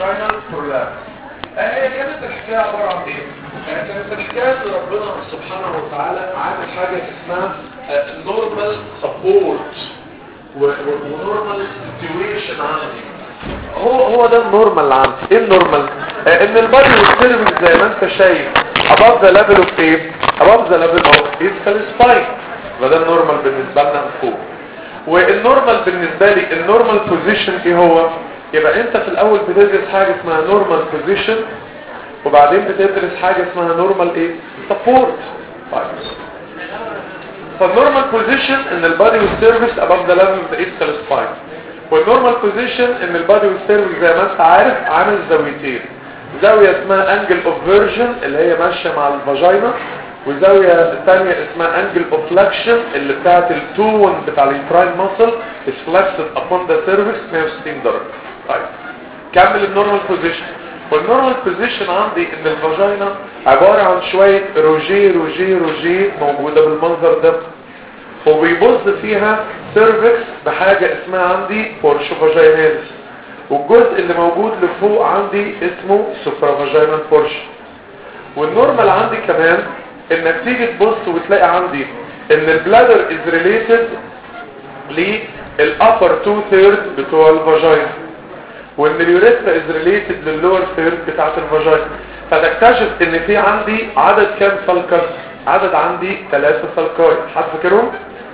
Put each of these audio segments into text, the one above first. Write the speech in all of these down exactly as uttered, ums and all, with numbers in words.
فاجينال برولابس. هي كانت الحكايه عباره عن ايه؟ كانت الحكايه ان ربنا سبحانه وتعالى عامل حاجه اسمها نورمال سبورت ونورمال سيتويشن عندي. هو هو ده النورمال اللي عندي. ايه النورمال؟ آه ان البادي والسيرفكس زي ما انت شايف above the level of ايه؟ above the level of ischial spine. فده النورمال بالنسبه لنا من فوق. والنورمال بالنسبه لي النورمال بوزيشن ايه هو؟ يبقى انت في الاول بتدرس حاجه اسمها نورمال بوزيشن وبعدين بتدرس حاجه اسمها نورمال ايه؟ سبورت. طيب فالنورمال بوزيشن ان البادي والسيرفكس above the level of the ischial spine. والنورمال بوزيشن ان البادي والسيرفكس زي ما انت عارف عامل زاويتين. زاويه اسمها انجل اوف فيرجن اللي هي ماشيه مع الفاجينا، وزاويه ثانيه اسمها انجل اوف فلكشن اللي بتاعت التون بتاع الانتراين ماسل is flexed upon the cervix مية وستين درجه. طيب كمل النورمال بوزيشن. والنورمال بوزيشن عندي ان الفاجينا عباره عن شويه روجي روجي روجي موجوده بالمنظر ده، وبيبص فيها سيرفكس بحاجة اسمها عندي بورشو فاجيناليس، والجزء اللي موجود لفوق عندي اسمه سوبرا فاجينال بورشو. والنورمال عندي كمان انك تيجي تبص وتلاقي عندي ان البلادر از ريليتد للابر تو ثيرد بتوع الفاجينا، وان اليوريثرا از ريليتد لللور ثيرد بتاعت الفاجينا. فتكتشف ان في عندي عدد كام سلكس؟ عدد عندي ثلاثة سلكاي. حد فاكرهم؟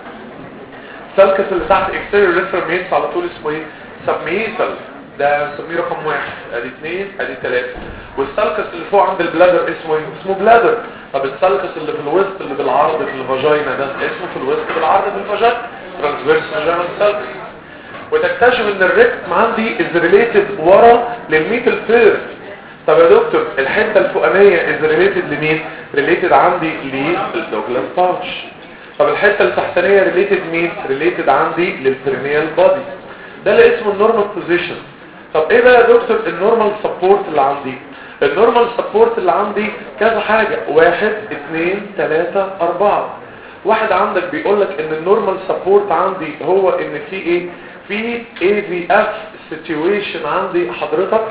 السلكس اللي تحت اكستيريور ريترال ميتس على طول اسمه ايه؟ سبميتال، ده نسميه رقم واحد. ادي اثنين ادي ثلاثة. والسلكس اللي فوق عند البلادر اسمه ايه؟ اسمه بلادر. طب السلكس اللي في الوسط اللي بالعرض في الفاجينا ده اسمه في الوسط بالعرض في الفاجينا ترانسفيرس فاجينال سلكس. وتكتشف ان الريكتم عندي از ريليتد ورا للميتال ثيرد. طب يا دكتور الحته الفوقانيه از ريليتد لمين؟ ريليتد عندي للدوجلاس باوتش. طب الحته التحتانيه ريليتد مين؟ ريليتد عندي للبرينيال بادي. ده اللي اسمه النورمال بوزيشن. طب ايه بقى يا دكتور النورمال سبورت اللي عندي؟ النورمال سبورت اللي عندي كذا حاجه، واحد اثنين ثلاثة اربعة. واحد عندك بيقول لك ان النورمال سبورت عندي هو ان في ايه؟ في اي في اف سيتويشن عندي حضرتك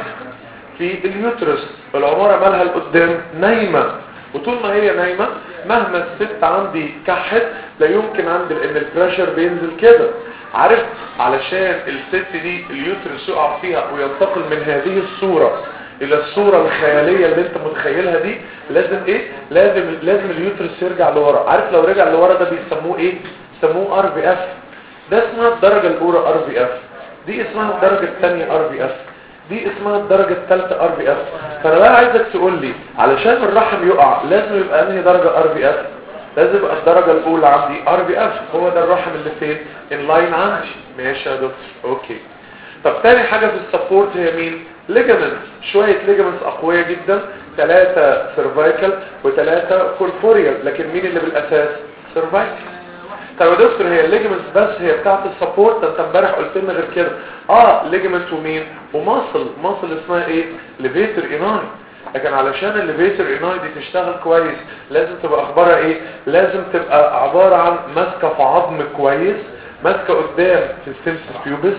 في اليوترس. العمارة مالها لقدام نايمة، وطول ما هي نايمة مهما الست عندي كحت لا يمكن عندي لان البريشر بينزل كده. عارف علشان الست دي اليوترس يقع فيها وينتقل من هذه الصورة الى الصورة الخيالية اللي انت متخيلها دي لازم ايه؟ لازم لازم اليوترس يرجع لورا. عارف لو رجع لورا ده بيسموه ايه؟ بيسموه ار بي اف. ده اسمها الدرجة الاولى ار بي اف، دي اسمها الدرجة الثانية ار بي اف، دي اسمها الدرجة الثالثة ار بي اف. فانا بقى عايزك تقول لي علشان الرحم يقع لازم يبقى انهي درجة ار بي اف؟ لازم يبقى الدرجة الاولى عندي ار بي اف. هو ده الرحم اللي فين؟ ان لاين عندي. ماشي يا دكتور اوكي. طب تاني حاجة في السبورت هي مين؟ ليجامنت. شوية ليجامنتس اقوية جدا، ثلاثة سيرفايكال وثلاثة كوربوريال، لكن مين اللي بالاساس؟ سيرفايكال. طب يا دكتور هي الليجمنت بس هي بتاعت السبورت؟ انت امبارح قلت لنا غير كده. اه ليجمنت ومين؟ وماسل. ماسل اسمها ايه؟ ليفيتر اناي. لكن علشان الليفيتر اناي دي تشتغل كويس لازم تبقى اخبارها ايه؟ لازم تبقى عبارة عن ماسكه في عظم كويس، ماسكه قدام في السيمسس بيوبس،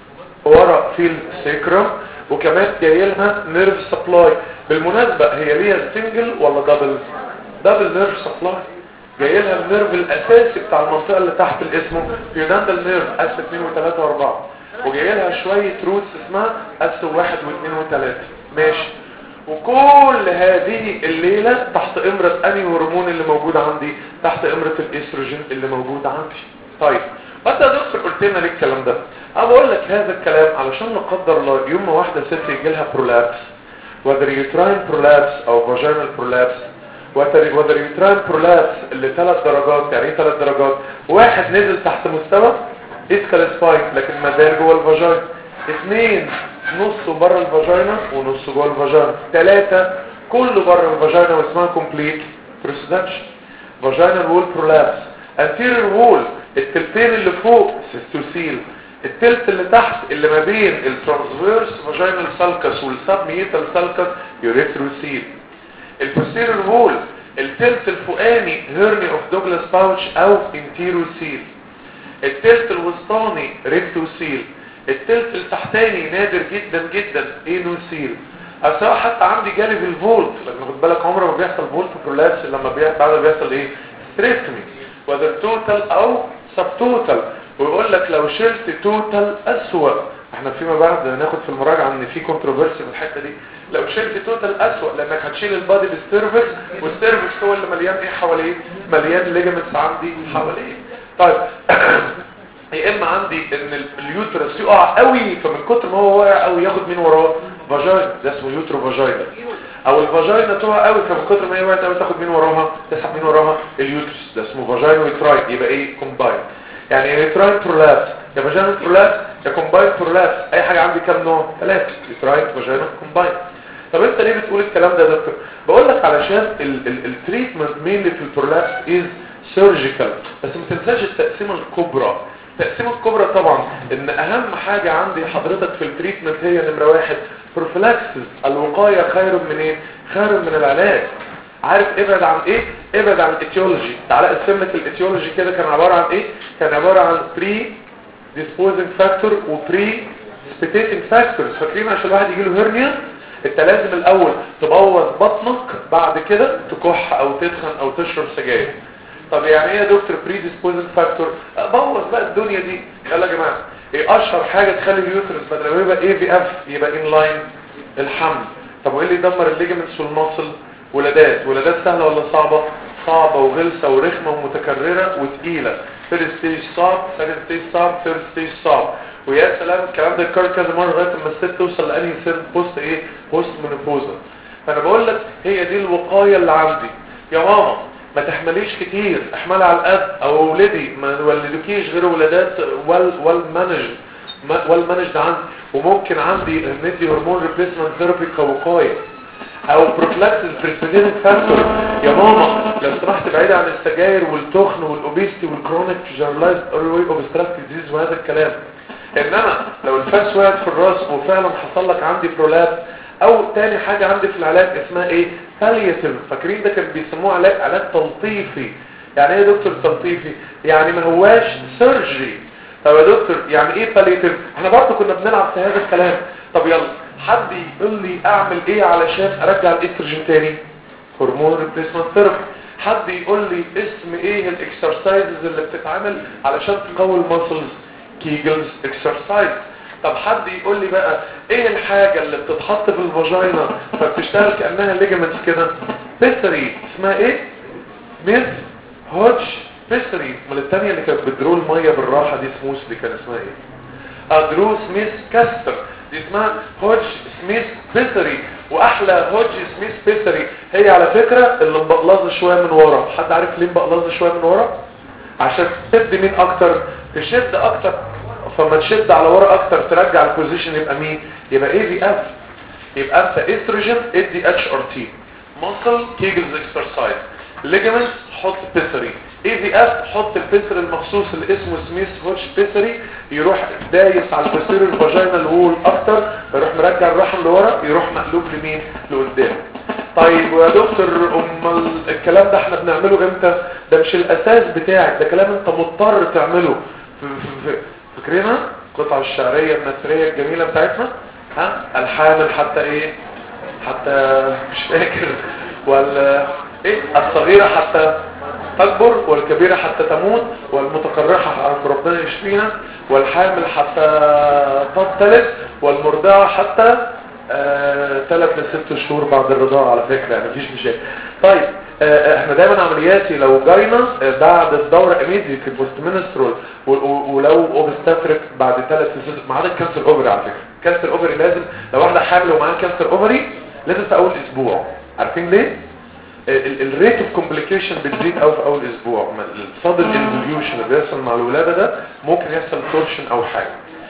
ورا في السيكرم، وكمان جاي لها نيرف سبلاي. بالمناسبه هي ليها سنجل ولا دبل؟ دبل نيرف سبلاي. جاي لها النيرف الاساسي بتاع المنطقه اللي تحت الاسم بيوداندال نيرف اس اثنين وثلاثة واربعة، وجاي لها شويه روتس اسمها اس واحد واثنين وثلاثة. ماشي. وكل هذه الليله تحت امره انهي هرمون اللي موجود عندي؟ تحت امره الاستروجين اللي موجود عندي. طيب وانت يا دكتور قلت لنا ليه الكلام ده؟ انا بقول لك هذا الكلام علشان لا قدر الله يوم ما واحده ست يجي لها برولابس، whether uterine prolapse او vaginal prolapse، whether uterine prolapse اللي ثلاث درجات. يعني ايه ثلاث درجات؟ واحد نزل تحت مستوى اسكال سبايك لكن ما زال جوه الفاجينا، اثنين نصه بره الفاجينا ونصه جوه الفاجينا، ثلاثه كله بره الفاجينا واسمها complete prostration. vaginal wall prolapse. anterior wall التلتين اللي فوق سيستوسيل، التلت اللي تحت اللي ما بين الترانسفيرس فاجينال سالكس والسبميتال سالكس يوريثروسيل. البوستيريور وول التلت الفوقاني هيرني اوف دوجلاس باوتش او انتيروسيل. التلت الوسطاني ريكتوسيل. التلت التحتاني نادر جدا جدا انو سيل. او سواء حتى عندي جالي في الفولت، لما خد بالك عمره ما بيحصل فولت برولابس لما بيحصل بعد بيحصل ايه ستريكتومي، وذر توتال او سب توتال. ويقول لك لو شلت توتال اسوأ، احنا فيما بعد هناخد في المراجعه ان في كونتروفيرسي في الحته دي، لو شلت توتال اسوأ لانك هتشيل البادي بالسيرفكس، والسيرفكس هو اللي مليان ايه حواليه، مليان ليجامنتس عندي حواليه. طيب يا اما عندي ان اليوترس يقع قوي، فمن كتر ما هو واقع قوي ياخد مين وراه فاجينا، ده اسمه يوترو فاجينا. او الفاجينا تقع قوي فمن كتر ما هي وقعت قوي تاخد مين وراها، تسحب مين وراها اليوترس، ده اسمه فاجينا ويتراين. يبقى ايه كومباين، يعني يتراين برولابس يا فاجينا برولابس يا كومباين برولابس. اي حاجه عندي كام نوع؟ ثلاثه، يتراين فاجينا كومباين. طب انت ليه بتقول الكلام ده يا دكتور؟ بقول لك علشان التريتمنت مينلي في البرولابس از سيرجيكال، بس ما تنساش التقسيمه الكبرى. التقسيمه الكبرى طبعا ان اهم حاجه عندي حضرتك في التريتمنت هي نمره واحد بروفيلاكسس، الوقايه خير من ايه؟ خير من العلاج. عارف ابعد عن ايه؟ ابعد عن الايتيولوجي. تعالى اقسم لك الايتيولوجي كده، كان عباره عن ايه؟ كان عباره عن بري ديسبوزنج فاكتور وبري سبيتيتنج فاكتورز. فاكرين عشان الواحد يجي له هرنيا انت لازم الاول تبوظ بطنك، بعد كده تكح او تدخن او تشرب سجاير. طب يعني ايه يا دكتور بري ديسبوزنج فاكتور؟ بوظ بقى الدنيا دي. يلا يا جماعه، ايه اشهر حاجه تخلي اليوترس بدل ما يبقى اي في اف يبقى ان لاين؟ الحمل. طب وايه اللي يدمر الليجمنتس والمصل؟ ولادات. ولادات سهله ولا صعبه؟ صعبه وغلسه ورخمه ومتكرره وثقيله. فيرست ستيج صعب، سكند ستيج صعب، ثيرد ستيج صعب. ويا سلام الكلام ده يتكرر كذا مره لغايه اما الست توصل لانهي سن بوست ايه بوست مينوبوزا. فانا بقول لك هي دي الوقايه اللي عندي. يا ماما ما تحمليش كتير، احملي على القد، او اولادي ما ولدوكيش غير ولادات وال والمانج والمانج عندي. وممكن عندي ندي هرمون ريبليسمنت ثيرابي كوقايه او بروفلاكسس بريسبيتيتنج فاكتور. يا ماما لو سمحت بعيد عن السجاير والتخن والاوبيستي والكرونيك جنرالايزد اوري اوبستراكتيف ديزيز وهذا الكلام. انما لو الفاس وقعت في الراس وفعلا حصل لك عندي برولاب، او تاني حاجه عندي في العلاج اسمها ايه بالياتيف. فاكرين ده كان بيسموه علاج علاج تلطيفي. يعني ايه يا دكتور تلطيفي؟ يعني ما هواش سيرجري. طب يا دكتور يعني ايه بالياتيف؟ احنا برضه كنا بنلعب في هذا الكلام. طب يلا حد يقول لي اعمل ايه علشان ارجع الاستروجين تاني؟ هرمون ريبليسمنت ثيرابي. حد يقول لي اسم ايه الاكسرسايزز اللي بتتعمل علشان تقوي المسلز؟ كيجلز اكسرسايز. طب حد يقول لي بقى ايه الحاجه اللي بتتحط في الفاجينا فبتشتغل كانها ليجامنتس كده؟ بيسري. اسمها ايه؟ سميث هودج بيسري. امال الثانيه اللي كانت بتدرو الميه بالراحه دي سموث دي كان اسمها ايه؟ ادرو سميث كاستر. دي اسمها هودج سميث بيسري. واحلى هودج سميث بيسري هي على فكره اللي مبقلظه شويه من ورا. حد عارف ليه مبقلظه شويه من ورا؟ عشان تشد مين اكتر؟ تشد اكتر. فما تشد على ورا اكتر ترجع البوزيشن يبقى مين؟ يبقى اي في اف. يبقى انت استروجين ادي اتش ار تي، ماسل كيجلز اكسرسايز، ليجامنت حط بيسري، اي في اف حط البيسري المخصوص اللي اسمه سميث هوتش بيسري، يروح دايس على البيسري الفاجينال وول اكتر، يروح مرجع الرحم لورا، يروح مقلوب لمين؟ لقدام. طيب ويا دكتور امال الكلام ده احنا بنعمله امتى؟ ده مش الاساس بتاعك، ده كلام انت مضطر تعمله. فاكرينها القطعه الشعريه النثريه الجميله بتاعتنا؟ ها الحامل حتى ايه؟ حتى مش فاكر ولا ايه؟ الصغيره حتى تكبر، والكبيره حتى تموت، والمتقرحه عند ربنا يشفينا، والحامل حتى تختلف، والمرضعه حتى ثلاث آه لست شهور بعد الرضاعه. على فكره يعني مفيش مشاكل. طيب آه احنا دايما عملياتي لو جاينا آه بعد الدوره اميديت البوست منسترول، ولو اوبستاتريك بعد ثلاث لست، ما عدا الكانسر اوفري. على فكره كانسر اوفري لازم لو واحده حامل ومعاها كانسر اوفري لازم في اول اسبوع. عارفين ليه؟ الريت اوف كومبليكيشن بتزيد قوي في اول اسبوع. الصدر انفوليوشن اللي بيحصل مع الولاده ده ممكن يحصل تورشن او حاجه.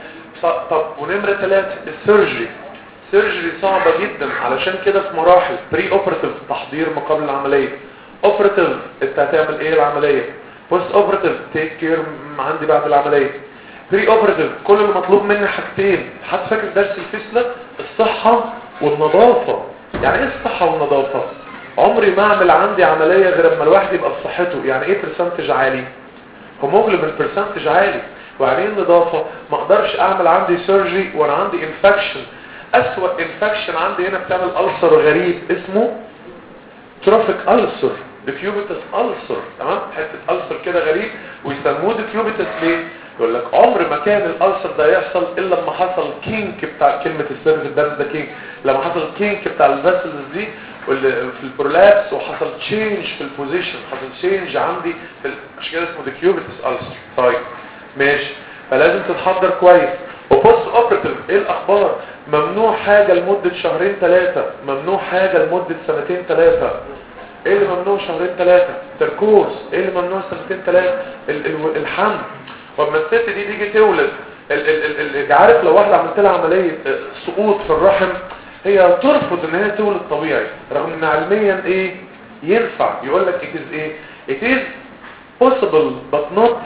طب ونمره ثلاثة السيرجري. سيرجري صعبه جدا، علشان كده في مراحل بري اوبراتيف تحضير ما قبل العمليه، اوبراتيف انت هتعمل ايه العمليه، بوست اوبراتيف تيك كير عندي بعد العمليه، بري اوبراتيف كل اللي مطلوب مني حاجتين. حد فاكر درس الفيسلا؟ الصحه والنظافه. يعني ايه الصحه والنظافه؟ عمري ما اعمل عندي عمليه غير اما الواحد يبقى بصحته. يعني ايه برسنتج عالي؟ هيموجلوبين برسنتج عالي. ويعني ايه النظافه؟ ما اقدرش اعمل عندي سيرجري وانا عندي انفكشن. اسوأ انفكشن عندي هنا بتعمل ألسر غريب اسمه تروفيك ألسر، ديكيوبيتس ألسر. تمام، حته ألسر كده غريب ويسموه ديكيوبيتس. ليه؟ يقول لك عمر ما كان الألسر ده يحصل الا لما حصل كينك بتاع كلمه السيرفيس الدرس ده كينك، لما حصل كينك بتاع الفاسلز دي في البرولابس وحصل تشينج في البوزيشن، حصل تشينج عندي في عشان كده اسمه ديكيوبيتس ألسر. طيب ماشي، فلازم تتحضر كويس. وبوست اوبريتيف ايه الاخبار؟ ممنوع حاجه لمده شهرين ثلاثه، ممنوع حاجه لمده سنتين ثلاثه. ايه اللي ممنوع شهرين ثلاثه؟ تركوز. ايه اللي ممنوع سنتين ثلاثه؟ الحمل. وما الست دي تيجي تولد ال ال ال عارف لو واحده عملت لها عمليه سقوط في الرحم هي ترفض ان هي تولد طبيعي، رغم ان علميا ايه ينفع. يقول لك it is ايه it is possible but not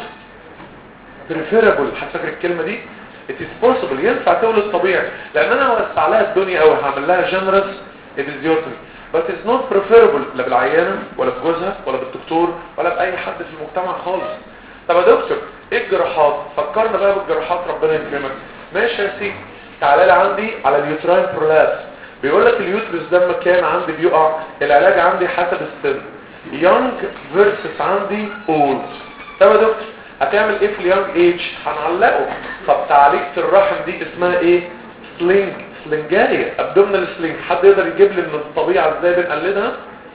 preferable. هتفكر الكلمه دي it is possible ينفع تولد طبيعي، لان انا وسع لها الدنيا او هعمل لها generous episiotomy but it's not preferable لا بالعيانه ولا بجوزها ولا بالدكتور ولا باي حد في المجتمع خالص. طب يا دكتور ايه الجراحات؟ فكرنا بقى بالجراحات ربنا يكرمك. ماشي يا سيدي، تعالى لي عندي على اليوتراين برولابس. بيقول لك اليوترس ده مكان عندي بيقع، العلاج عندي حسب السن يونج فيرسس عندي اولد. طب يا دكتور هتعمل ايه في اليونج ايج؟ هنعلقه. طب تعليقة الرحم دي اسمها ايه؟ سلينج، سلنجايه، ابدومينال سلينج. حد يقدر يجيب لي من الطبيعه ازاي بنقلدها؟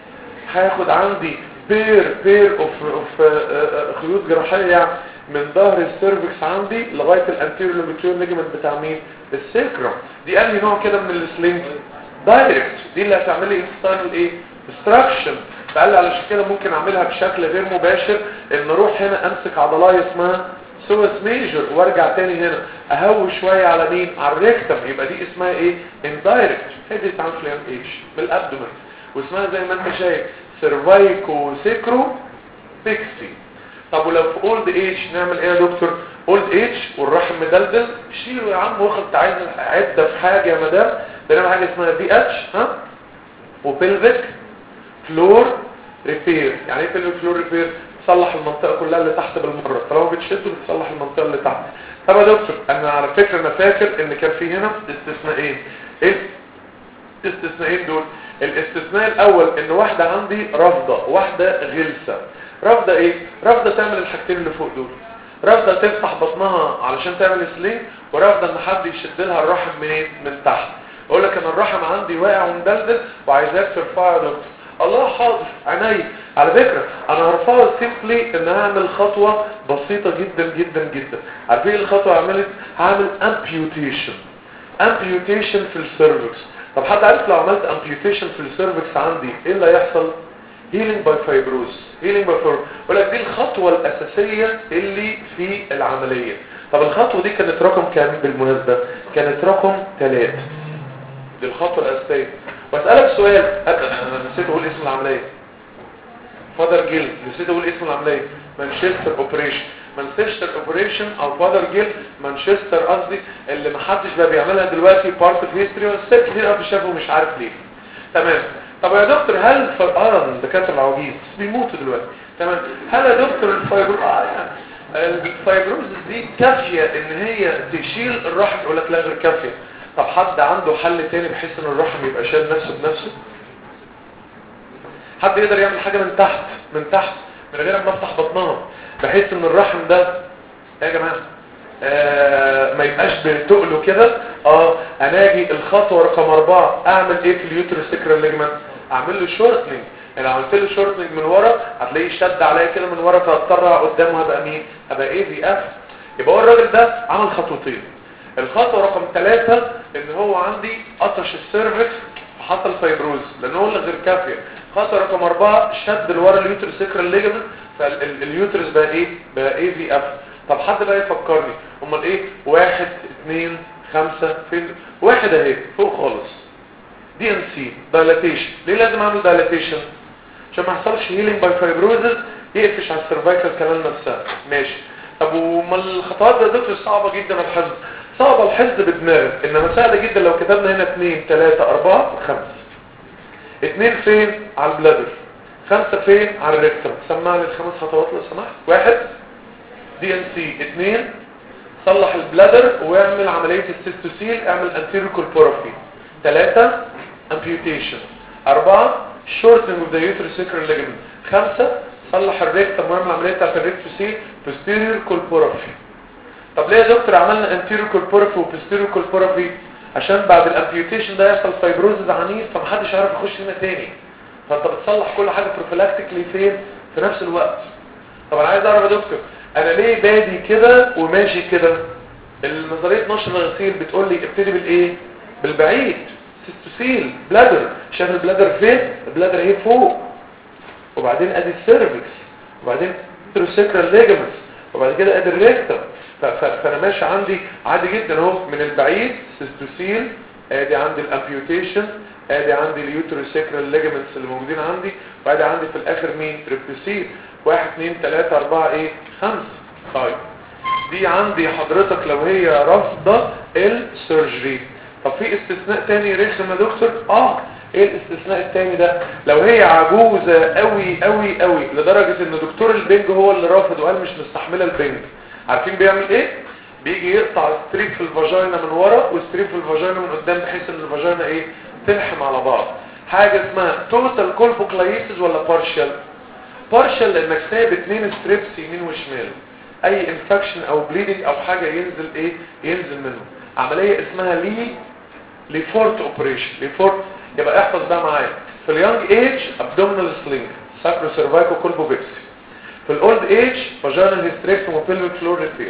هاخد عندي بير بير اوف اوف خيوط جراحيه يعني من ظهر السيرفكس عندي لغايه الانتيريور لونجيتيودنال ليجمنت بتاع مين؟ السيكرم. دي انهي نوع كده من السلينج؟ دايركت. دي اللي هتعمل لي انستانل ايه؟ ديستراكشن. فقال لي علشان كده ممكن اعملها بشكل غير مباشر، ان اروح هنا امسك عضلايه اسمها سوس ميجر وارجع تاني هنا اهوي شويه على مين؟ على الريكتم. يبقى دي اسمها ايه؟ اندايركت. هي دي بتاعت اليونج ايج من الابدومن، واسمها زي ما انت شايف سيرفايكو سيكرو بيكسي. طب ولو في اولد ايج نعمل ايه يا دكتور؟ اولد ايج والرحم مدلدل، شيله يا عم واخد تعالى عده في حاجه يا مدام، بنعمل حاجه اسمها دي اتش ها وبيلفيك فلور ريبير. يعني ايه بيلفيك فلور ريبير؟ تصلح المنطقه كلها اللي تحت بالمره، طالما بتشده بتصلح المنطقه اللي تحت. طب يا دكتور انا على فكره انا فاكر ان كان في هنا استثناءين. ايه الاستثناءين دول؟ الاستثناء الاول ان واحده عندي رافضه واحده غلسه. رافضه ايه؟ رافضه تعمل الحاجتين اللي فوق دول، رافضه تفتح بطنها علشان تعمل سليم، ورافضه ان حد يشد لها الرحم منين؟ من تحت. اقول لك انا الرحم عندي واقع ومدلدل وعايزاك ترفعه يا دكتور. الله حاضر عينيا. على فكره انا هرفعه سيمبلي ان هعمل خطوه بسيطه جدا جدا جدا. عارفين ايه الخطوه عملت؟ هعمل امبيوتيشن. امبيوتيشن في السيرفكس. طب حد عارف لو عملت امبيوتيشن في السيرفكس عندي ايه اللي هيحصل؟ هيلينج باي فايبروز. هيلينج باي فايبروز. بقول لك دي الخطوه الاساسيه اللي في العمليه. طب الخطوه دي كانت رقم كام بالمناسبه؟ كانت رقم ثلاثة. دي الخطوه الاساسيه. واسالك سؤال، انا نسيت اقول اسم العمليه. فادر جيل، نسيت اقول اسم العمليه. مانشستر اوبريشن. مانشستر اوبريشن او فادر جيل مانشستر قصدي، اللي محدش بقى بيعملها دلوقتي بارت اوف هيستوري، والست كتير قوي شافوا مش عارف ليه. تمام. طب يا دكتور هل اه الدكاتره العواجيز بيموتوا دلوقتي. تمام. هل يا دكتور الفايبروز اه يعني الفايبروز دي كافيه ان هي تشيل الرحم؟ يقول لك لا غير كافيه. طب حد عنده حل تاني بحيث ان الرحم يبقى شايل نفسه بنفسه؟ حد يقدر يعمل حاجه من تحت من تحت من غير ما افتح بطنها بحيث ان الرحم ده يا جماعه آه ما يبقاش بتقله كده؟ اه انا اجي الخطوه رقم أربعة اعمل ايه في اليوترس سكرال ليجمنت؟ اعمل له شورتنج. يعني لو عملت له شورتنج من ورا هتلاقيه شد عليا كده من ورا، فهضطر قدامه هبقى مين؟ هبقى ايه في اف. يبقى هو الراجل ده عمل خطوتين. الخطوه رقم ثلاثة ان هو عندي قطش السيرفكس حصل فايبروز لان هو اللي غير كافيه. خطوه رقم أربعة شد لورا اليوترس سكرال ليجمنت، فاليوترس بقى ايه؟ بقى ايه في اف. طب حد بقى يفكرني امال ايه؟ واحد اثنين خمسة فين؟ واحد اهي فوق خالص دي ان سي دايلاتيشن. ليه لازم اعمل دايلاتيشن؟ عشان ما يحصلش هيلينج باي فايبروزز يقفش على السيرفايكال كمان نفسها. ماشي. طب وما الخطوات ده دكتور صعبه جدا الحفظ؟ صعبه الحفظ بدماغك، انما سهله جدا لو كتبنا هنا اثنين ثلاثة أربعة خمسة. اثنين فين؟ على البلادر. خمسة فين؟ على الريكتم. سمعني الخمس خطوات لو سمحت. واحد دي ان سي، اثنين صلح البلادر واعمل عملية السيستوسيل، اعمل anterior colporrhaphy. ثلاثة amputation. أربعة shortening of the uterosacral ligament. خمسة صلح الريكتم واعمل عملية بتاعت الريكتوسيل posterior colporrhaphy. طب ليه يا دكتور عملنا anterior colporrhaphy و posterior colporrhaphy؟ عشان بعد الامبيوتيشن ده يحصل فايبروزز عنيف فمحدش يعرف يخش هنا تاني، فانت بتصلح كل حاجة بروفيلاكتيكلي فين في نفس الوقت. طب انا عايز اعرف يا دكتور انا ليه بادي كده وماشي كده؟ النظريه نشر الغسيل بتقول لي ابتدي بالايه؟ بالبعيد، سيستوسيل بلادر. شايف البلادر فين؟ البلادر اهي فوق، وبعدين ادي السيرفكس، وبعدين تروسيكرال ليجمنتس، وبعد كده ادي الريكتم. فانا ماشي عندي عادي جدا اهو من البعيد سيستوسيل، ادي عندي الامبيوتيشن، ادي عندي اليوتروسيكرال ليجمنتس اللي موجودين عندي، وادي عندي في الاخر مين؟ ريكتوسيل. واحد اثنين ثلاثة اربعة ايه؟ خمسة. طيب دي عندي حضرتك لو هي رافضة السيرجري. طب في استثناء تاني رخم يا دكتور؟ اه ايه الاستثناء التاني ده؟ لو هي عجوزة قوي قوي قوي لدرجة ان دكتور البنج هو اللي رافض وقال مش مستحملة البنج، عارفين بيعمل ايه؟ بيجي يقطع ستريب في الفاجينا من ورا وستريب في الفاجينا من قدام بحيث ان الفاجينا ايه؟ تلحم على بعض. حاجة اسمها توتال كولبوكلايسيس ولا بارشال؟ بارشال لانك سايب اتنين ستريبس يمين وشمال، اي انفكشن او بليدنج او حاجة ينزل ايه؟ ينزل منه. عملية اسمها لي ليفورت اوبريشن. ليفورت يبقى احفظ ده معايا. في اليونج ايج ابدومينال سلينج ساكرو سيرفايكو كولبوبيكسي. في الاولد ايج فاجينال هيستريكتوم وبيلفيك فلور ريبير.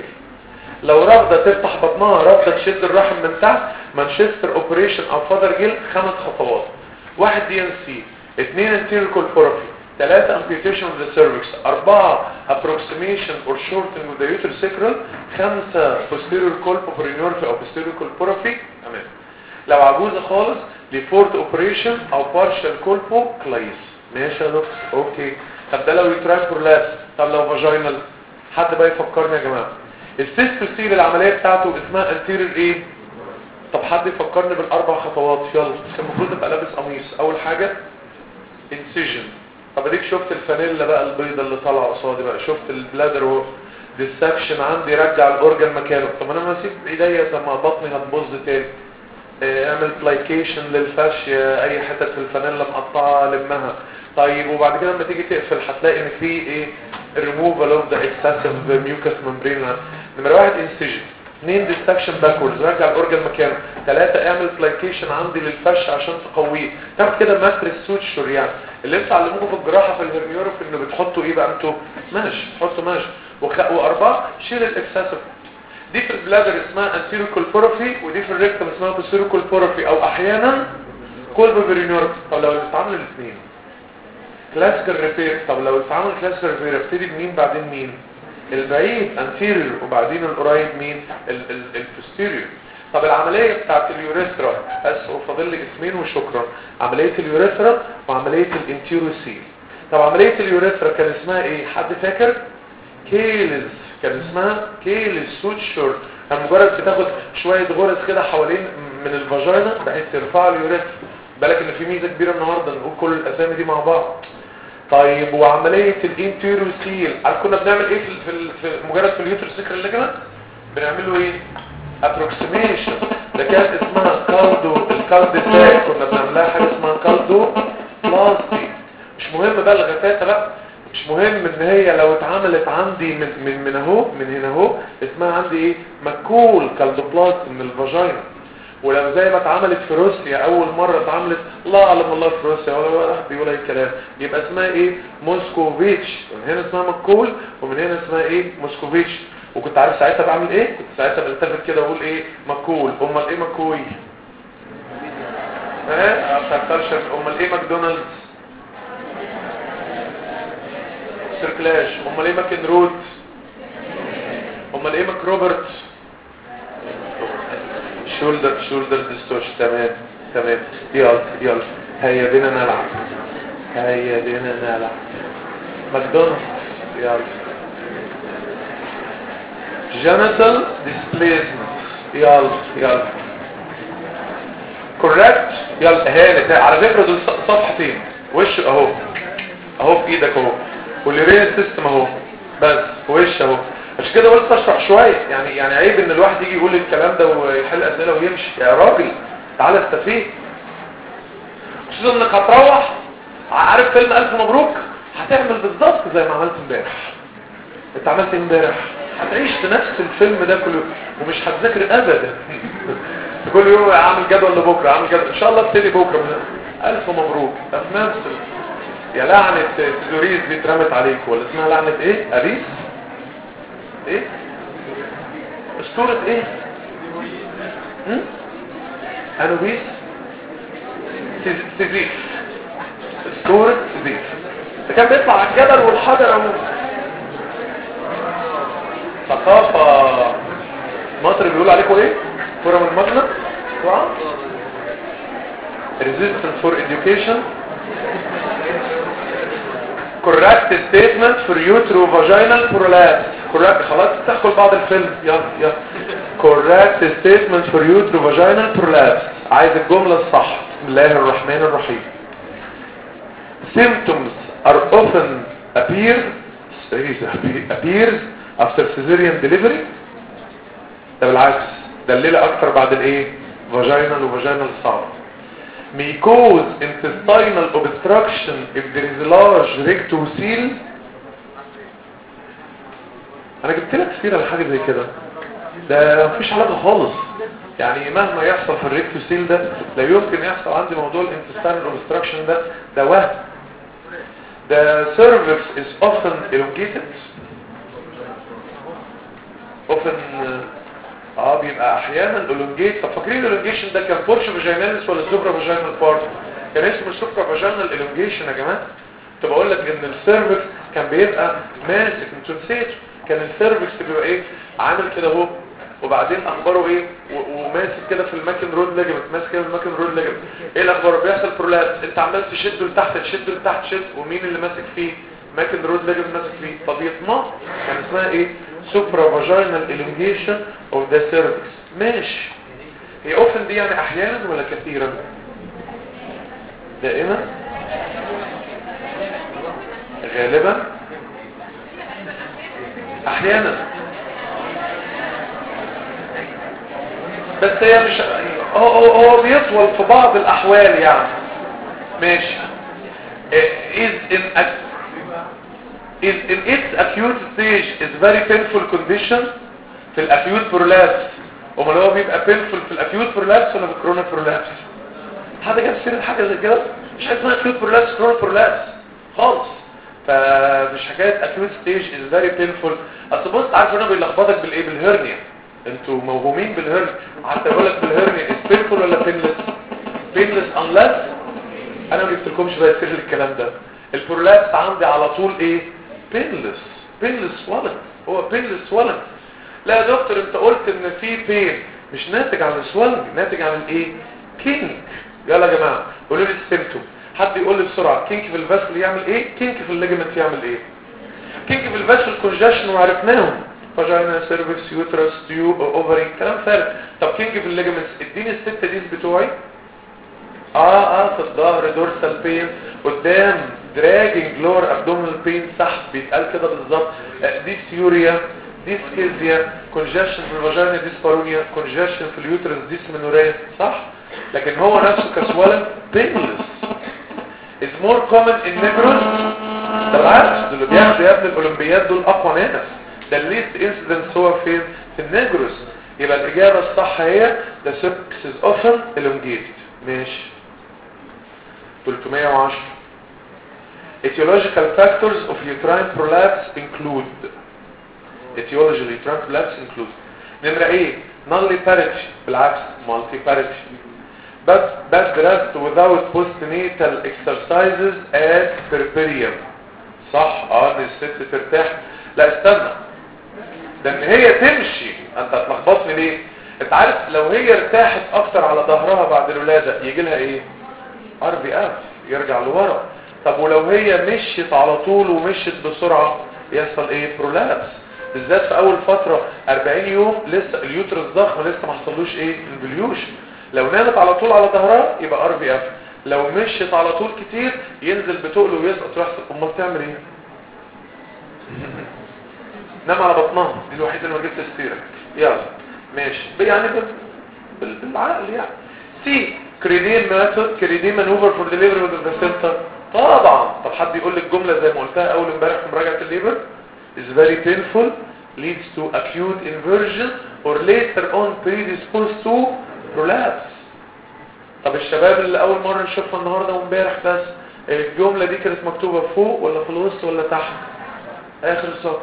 لو رافضه تفتح بطنها، رافضه تشد الرحم من تحت، مانشستر اوبريشن او فادر جيل. خمس خطوات. واحد دي ان سي، اثنين انتيريور كولبوررهابي، ثلاثة amputation of the cervix، أربعة approximation or shortening of the uterosacral، خمسة posterior colpoperineuraphy أو posterior colporrhaphy. تمام. لو عجوزة خالص لفورت operation أو partial colpoclisis. ماشي يا دكتور؟ أوكي. طب ده لو يوتراين برولابس. طب لو فاجينال؟ حد بقى يفكرني يا جماعة. السيستوسيل العملية بتاعته اسمها anterior ايه؟ طب حد يفكرني بالأربع خطوات يلا. كان المفروض تبقى لابس قميص. أول حاجة incision. طب اديك شفت الفانيلا بقى البيضة اللي طالعه قصادي بقى، شفت البلادر اهو، ديسكشن عندي رجع الاورجن مكانه. طب انا ما اسيب ايديا طب ما بطني هتبوظ تاني. اه اعمل بلايكيشن للفاشيا، اي حتت في الفانيلا مقطعه لمها. طيب وبعد كده لما تيجي تقفل هتلاقي ان في ايه؟ ريموفال اوف ذا اكسسيف ميوكس ممبرين. نمره واحد انسيجن، اثنين ديستكشن باكوردز رجع الاورجن مكانه، ثلاثة اعمل بلايكيشن عندي للفش عشان تقويه. تاخد كده ماتريس سوتشر يعني اللي انتوا علموكم في الجراحه في الهرنيوروف انه بتحطوا ايه بقى انتوا؟ ماشي تحطوا ماشي. وخ... واربعه شيل الاكسسيف. دي في البلادر اسمها انتيريور كولبوررهابي، ودي في الريكتم اسمها بوستيريور كولبوررهابي او احيانا كولبوبرينيورابي. طب لو بتتعامل الاثنين كلاسيكال ريبير، طب لو بتتعامل كلاسيكال ريبير ابتدي بمين بعدين مين؟ البعيد انتيريور وبعدين القريب مين؟ البوستيريور. طب العملية بتاعت اليوريثرا بس وفاضل لي اسمين وشكرا. عملية اليوريثرا وعملية الانتيروسيل. طب عملية اليوريثرا كان اسمها ايه؟ حد فاكر؟ كيلز. كان اسمها كيلز سوتشر. كان مجرد بتاخد شوية غرز كده حوالين من الفاجينا بحيث ترفع اليوريثرا. بالك ان في ميزة كبيرة النهاردة نقول كل الاسامي دي مع بعض. طيب وعملية الانتيروسيل كنا بنعمل ايه في, في, في مجرد في اليوتروسيكرال ليجمنت؟ بنعمله ايه؟ ابروكسيميشن. ده كانت اسمها كالدو الكالديساك، كنا بنعملها حاجه اسمها كالدو بلاستي. مش مهم بقى الغتاتة بقى، مش مهم ان هي لو اتعملت عندي من من من اهو من هنا اهو اسمها عندي ايه؟ مكول كالدو بلاستي من الفاجينا. ولو زي ما اتعملت في روسيا اول مره اتعملت الله اعلم الله في روسيا ولا واحد بيقول اي كلام، يبقى اسمها ايه؟ موسكوفيتش. من هنا اسمها مكول ومن هنا اسمها ايه؟ موسكوفيتش. وكنت عارف ساعتها بعمل ايه؟ كنت ساعتها بلتفت كده واقول ايه؟ مكول. امال ايه مكوي؟ ها؟ افتكرش. امال ايه ماكدونالدز؟ سيركلاش. امال ايه ماكن رود؟ امال ايه ماكروبرت؟ شولدر شولدر ديستوش. تمام تمام. يلا يلا هيا بينا نلعب، هيا بينا نلعب. ماكدونالدز. يلا جينيتال ديسبليسمنت. يلا يلا كوركت. يلا هانت. على فكره دول صفحتين وش اهو اهو في ايدك اهو، واليورين سيستم اهو بس وش اهو. عشان كده قلت اشرح شويه، يعني يعني عيب ان الواحد يجي يقول الكلام ده ويحل اسئله ويمشي. يا راجل تعالى استفيد، خصوصا انك هتروح عارف فيلم الف مبروك، هتعمل بالظبط زي ما عملت امبارح. انت عملت امبارح هتعيش في نفس الفيلم ده كله ومش هتذاكر ابدا. كل يوم اعمل جدول لبكره، اعمل جدول ان شاء الله ابتدي بكره من الف مبروك. افلام يا لعنه تزوريز دي اترمت عليك، ولا اسمها لعنه ايه؟ ابيس ايه؟ اسطوره ايه؟ هم؟ انوبيس سيزيف، اسطوره سيزيف. ده كان بيطلع على الجبل والحجر. ثقافه مصر بيقول عليكم ايه؟ فورم المجنة طبعا. resistance for education correct statement for uterovaginal prolapse. correct خلاص تدخل بعض الفيلم. يلا يلا correct statement for uterovaginal prolapse. عايز الجملة الصح. بسم الله الرحمن الرحيم. symptoms are often appear appears after cesarean delivery. ده بالعكس، ده الليلة اكتر بعد الايه؟ vaginal وvaginal صعب. may cause intestinal obstruction if there is a large rectocele. انا جبت لك سيرة لحاجة زي كده، ده مفيش علاقة خالص. يعني مهما يحصل في الريكتوسيل ده لا يمكن يحصل عندي موضوع الانتستينال obstruction ده. ده وهم. the cervix is often elongated often اه بيبقى احيانا الالونجيت. طب فاكرين الالونجيشن ده كان بورش فاجيناليس ولا سوبرا فاجينال بارت؟ كان اسمه سوبرا فاجينال الونجيشن يا جماعه. كنت بقول لك ان السيرفكس كان بيبقى ماسك، انتوا نسيتوا كان السيرفكس بيبقى ايه؟ عامل كده اهو، وبعدين اخباره ايه؟ وماسك كده في الماكن رود ليجمنت، ماسك كده في الماكن رود ليجمنت. ايه الاخبار؟ بيحصل برولابس، انت عمال تشده لتحت تشده لتحت تشد، ومين اللي ماسك فيه؟ ماكن رود ليجمنت ماسك فيه. طب يطمع كان اسمها ايه؟ supravaginal elongation of the cervix. ماشي. هي often دي يعني احيانا ولا كثيرا؟ دائما؟ غالبا؟ احيانا. بس هي مش هو هو, هو بيطول في بعض الاحوال يعني. ماشي. is in a is in its acute stage is very painful condition في الاكيوت برولابس. امال هو بيبقى painful في الاكيوت برولابس ولا في الكرونيك برولابس؟ حد جاب سيره حاجه زي كده؟ مش حاجه اسمها اكيوت برولابس كرونيك برولابس خالص. فمش حكايه اكيوت ستيج از فيري painful. اصل بص عارف انا بيلخبطك بالايه؟ بالهرنيا. انتوا موهومين بالهرنيا. حتى يقول لك بالهرنيا از painful ولا painless؟ painless unless انا ما جبتلكمش بقى سر الكلام ده. البرولابس عندي على طول ايه؟ painless painless swelling. هو painless swelling. لا يا دكتور انت قلت ان في بين مش ناتج عن السوالنج، ناتج عن الايه؟ كينك. يلا يا جماعه قولوا لي السيمتوم. حد يقول لي بسرعه كينك في الفاسل يعمل ايه؟ كينك في الليجمنت يعمل ايه؟ كينك في الفاسل كونجكشن وعرفناهم، فاجينا سيرفكس يوترس تيوب اوفري كلام فارغ. طب كينك في الليجمنت اديني الستة ديز بتوعي. اه اه في الظهر دورسال بين، قدام دراجنج لور ابدومينال بين، سحب بيتقال كده بالظبط. ديسيوريا ديسكيزيا، كونجكشن في الفاجينا ديسبارونيا، كونجكشن في اليوترس ديسمنوريا، صح؟ لكن هو نفسه كسوالن بينلس is more common in negroes. ده بالعكس، دول اللي بياخدوا يا ابن الاولمبياد دول اقوى ناس. ده الليست انسيدنس هو فين؟ في النيجروس. يبقى الاجابه الصح هي the cervix is often elongated. ماشي. ثلاثمية وعشرة. etiological factors of uterine prolapse include etiology of uterine prolapse include نمرة ايه؟ nulliparity بالعكس multiparity. بس bed rest without postnatal exercises at perperium. صح؟ اه ان الست ترتاح. لا استنى، ده ان هي تمشي. انت هتلخبطني ليه؟ انت عارف لو هي ارتاحت اكتر على ظهرها بعد الولاده يجي لها ايه؟ ار بي اف، يرجع لورا. طب ولو هي مشيت على طول ومشيت بسرعه يحصل ايه؟ برولابس. بالذات في اول فتره أربعين يوم لسه اليوترس ضخم لسه ما حصلوش ايه؟ انفليوشن. لو نامت على طول على ظهرها يبقى ار بي اف، لو مشيت على طول كتير ينزل بتقل ويسقط ويحصل. امال تعمل ايه؟ نام على بطنها، دي الوحيده اللي ما جبت السيره. يلا ماشي يعني بال... بالعقل يعني. سي كريدين ماثود كريدين مانوفر فور ديليفري اوف ذا سنتر. طبعا. طب حد يقول لي الجمله زي ما قلتها اول امبارح في مراجعه الليبر is very painful leads to acute inversion or later on predisposed to prolapse. طب الشباب اللي اول مره نشوفها النهارده وامبارح بس، الجمله دي كانت مكتوبه فوق ولا في الوسط ولا تحت؟ اخر سطر.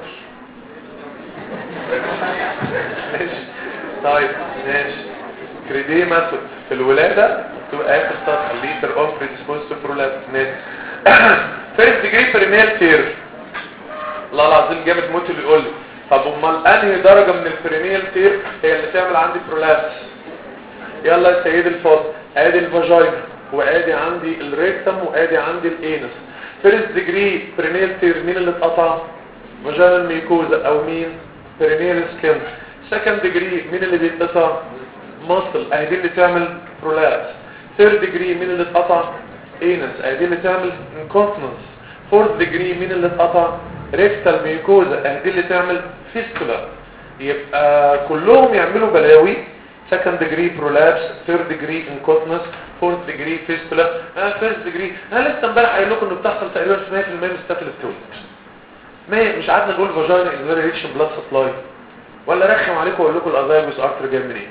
ماشي طيب ماشي. كريدي ماثود في الولاده تبقى اخر سطر later on predisposed to prolapse. ماشي. first degree perineal tear. الله العظيم جامد موت اللي يقول لي طب امال انهي درجه من البرينيال تير هي اللي تعمل عندي برولابس؟ يلا يا سيدي الفاضل، ادي الفاجينا وادي عندي الريكتم وادي عندي الانس. فيرست ديجري برينيال تير مين اللي اتقطع؟ فاجينال ميكوزا او مين؟ برينيال سكين. سكند ديجري مين اللي بيتقطع؟ ماسل، ادي اللي تعمل برولابس. ثيرد ديجري مين اللي اتقطع؟ انس، ادي اللي تعمل انكونتنس. فورث ديجري مين اللي اتقطع؟ ريكتال ميكوزا، اهدي اللي تعمل فيستولا. يبقى كلهم يعملوا بلاوي. second degree prolapse, third degree incontinence, fourth degree fistula, اه first degree. انا لسه امبارح قايل لكم انه بتحصل تقريبا مية في المية من ستات اللي بتولد. ما مش قعدنا نقول فاجينا is very rich in blood supply ولا رخم عليكم واقول لكم الازايجوس ارتر جاي منين؟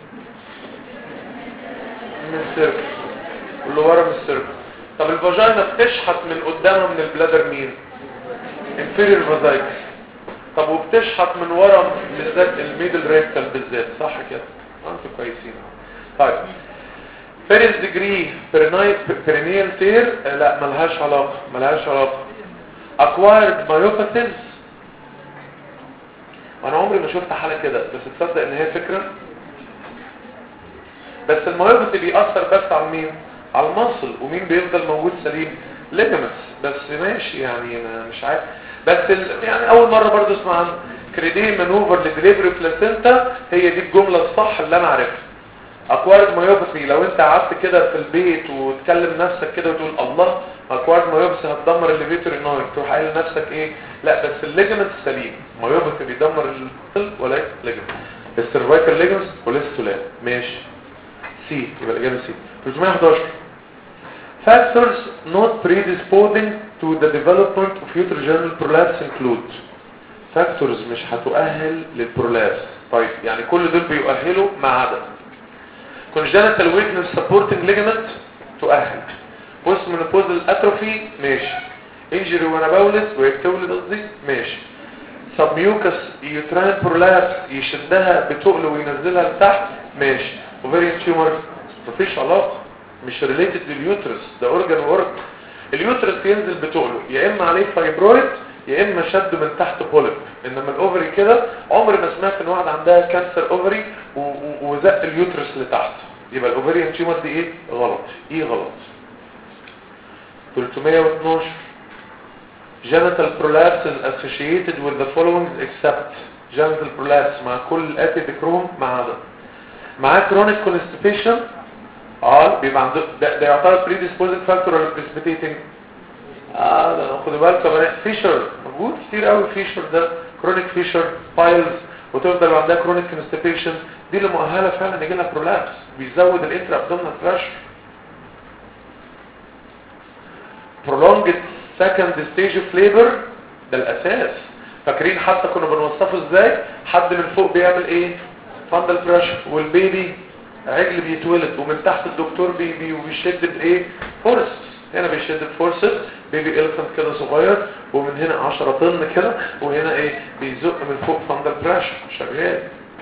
من السيرك. واللي ورا من السيرك. طب الفاجينا بتشحت من قدامها من البلادر مين؟ inferior vesicle. طب وبتشحط من ورا بالذات الميدل ريكتال بالذات، صح كده؟ انتوا كويسين. طيب فيرست ديجري بيرينيال تير لا ملهاش علاقه ملهاش علاقه. اكوايرد مايوباثيز انا عمري ما شفت حاله كده، بس تصدق ان هي فكره. بس المايوباثي بيأثر بس على مين؟ على المصل، ومين بيفضل موجود سليم؟ ليجمنتس. بس ماشي يعني انا مش عارف، بس يعني اول مره برضو اسمع عن كريدي مانوفر لدليفري بلاسنتا، هي دي الجمله الصح اللي انا عارفها. اكوارد مايوباثي لو انت قعدت كده في البيت وتكلم نفسك كده وتقول الله اكوارد مايوباثي هتدمر الليفيتوري نايت، تروح قايل لنفسك ايه؟ لا بس الليجمنت سليم. مايوباثي بيدمر المصل ولا الليجمنت. السيرفايكال ليجمنت وليستولان. ماشي. سي يبقى الاجابه سي. ثلاثمية وحداشر factors not predisposing to the development of uterine prolapse include. factors مش هتؤهل للبرولابس. طيب يعني كل دول بيؤهلوا ما عدا congenital weakness supporting ligament تؤهل. postmenopausal atrophy ماشي. injury وانا بولد وهي بتولد قصدي ماشي. submucous uterine prolapse يشدها بتقل وينزلها لتحت ماشي. ovarian tumor مفيش علاقه، مش ريليتد لليوترس، ده اورجان واورجان. اليوترس ينزل بتقله يا اما عليه فايبرويد يا اما شد من تحت بوليب، انما الاوفري كده عمري ما سمعت ان واحد عندها كانسر اوفري وزق اليوترس لتحت. يبقى الاوفريان تيومر دي ايه؟ غلط. ايه غلط؟ ثلاثمية واتناشر genital prolapse is associated with the following except genital prolapse مع كل الاتي ذكرهم ما عدا معاه chronic constipation. اه بيبقى عنده ده, ده يعتبر predisposing factor ولا precipitating؟ اه ده خدوا بالكم يا بنات فيشر موجود كتير قوي. فيشر ده كرونيك فيشر بايلز وتفضل عندها كرونيك constipation، دي اللي مؤهله فعلا يجي لها برولابس، بيزود الانترا ابدومينال بريشر. prolonged second stage of labor ده الاساس. فاكرين حتى كنا بنوصفه ازاي؟ حد من فوق بيعمل ايه؟ فاندل بريشر، والبيبي عجل بيتولد ومن تحت الدكتور بي بي وبيشد بايه؟ فورس. هنا بيشد بفورس بيبي الفنت كده صغير، ومن هنا عشرة طن كده، وهنا ايه؟ بيزق من فوق فاندل بريشر شغال.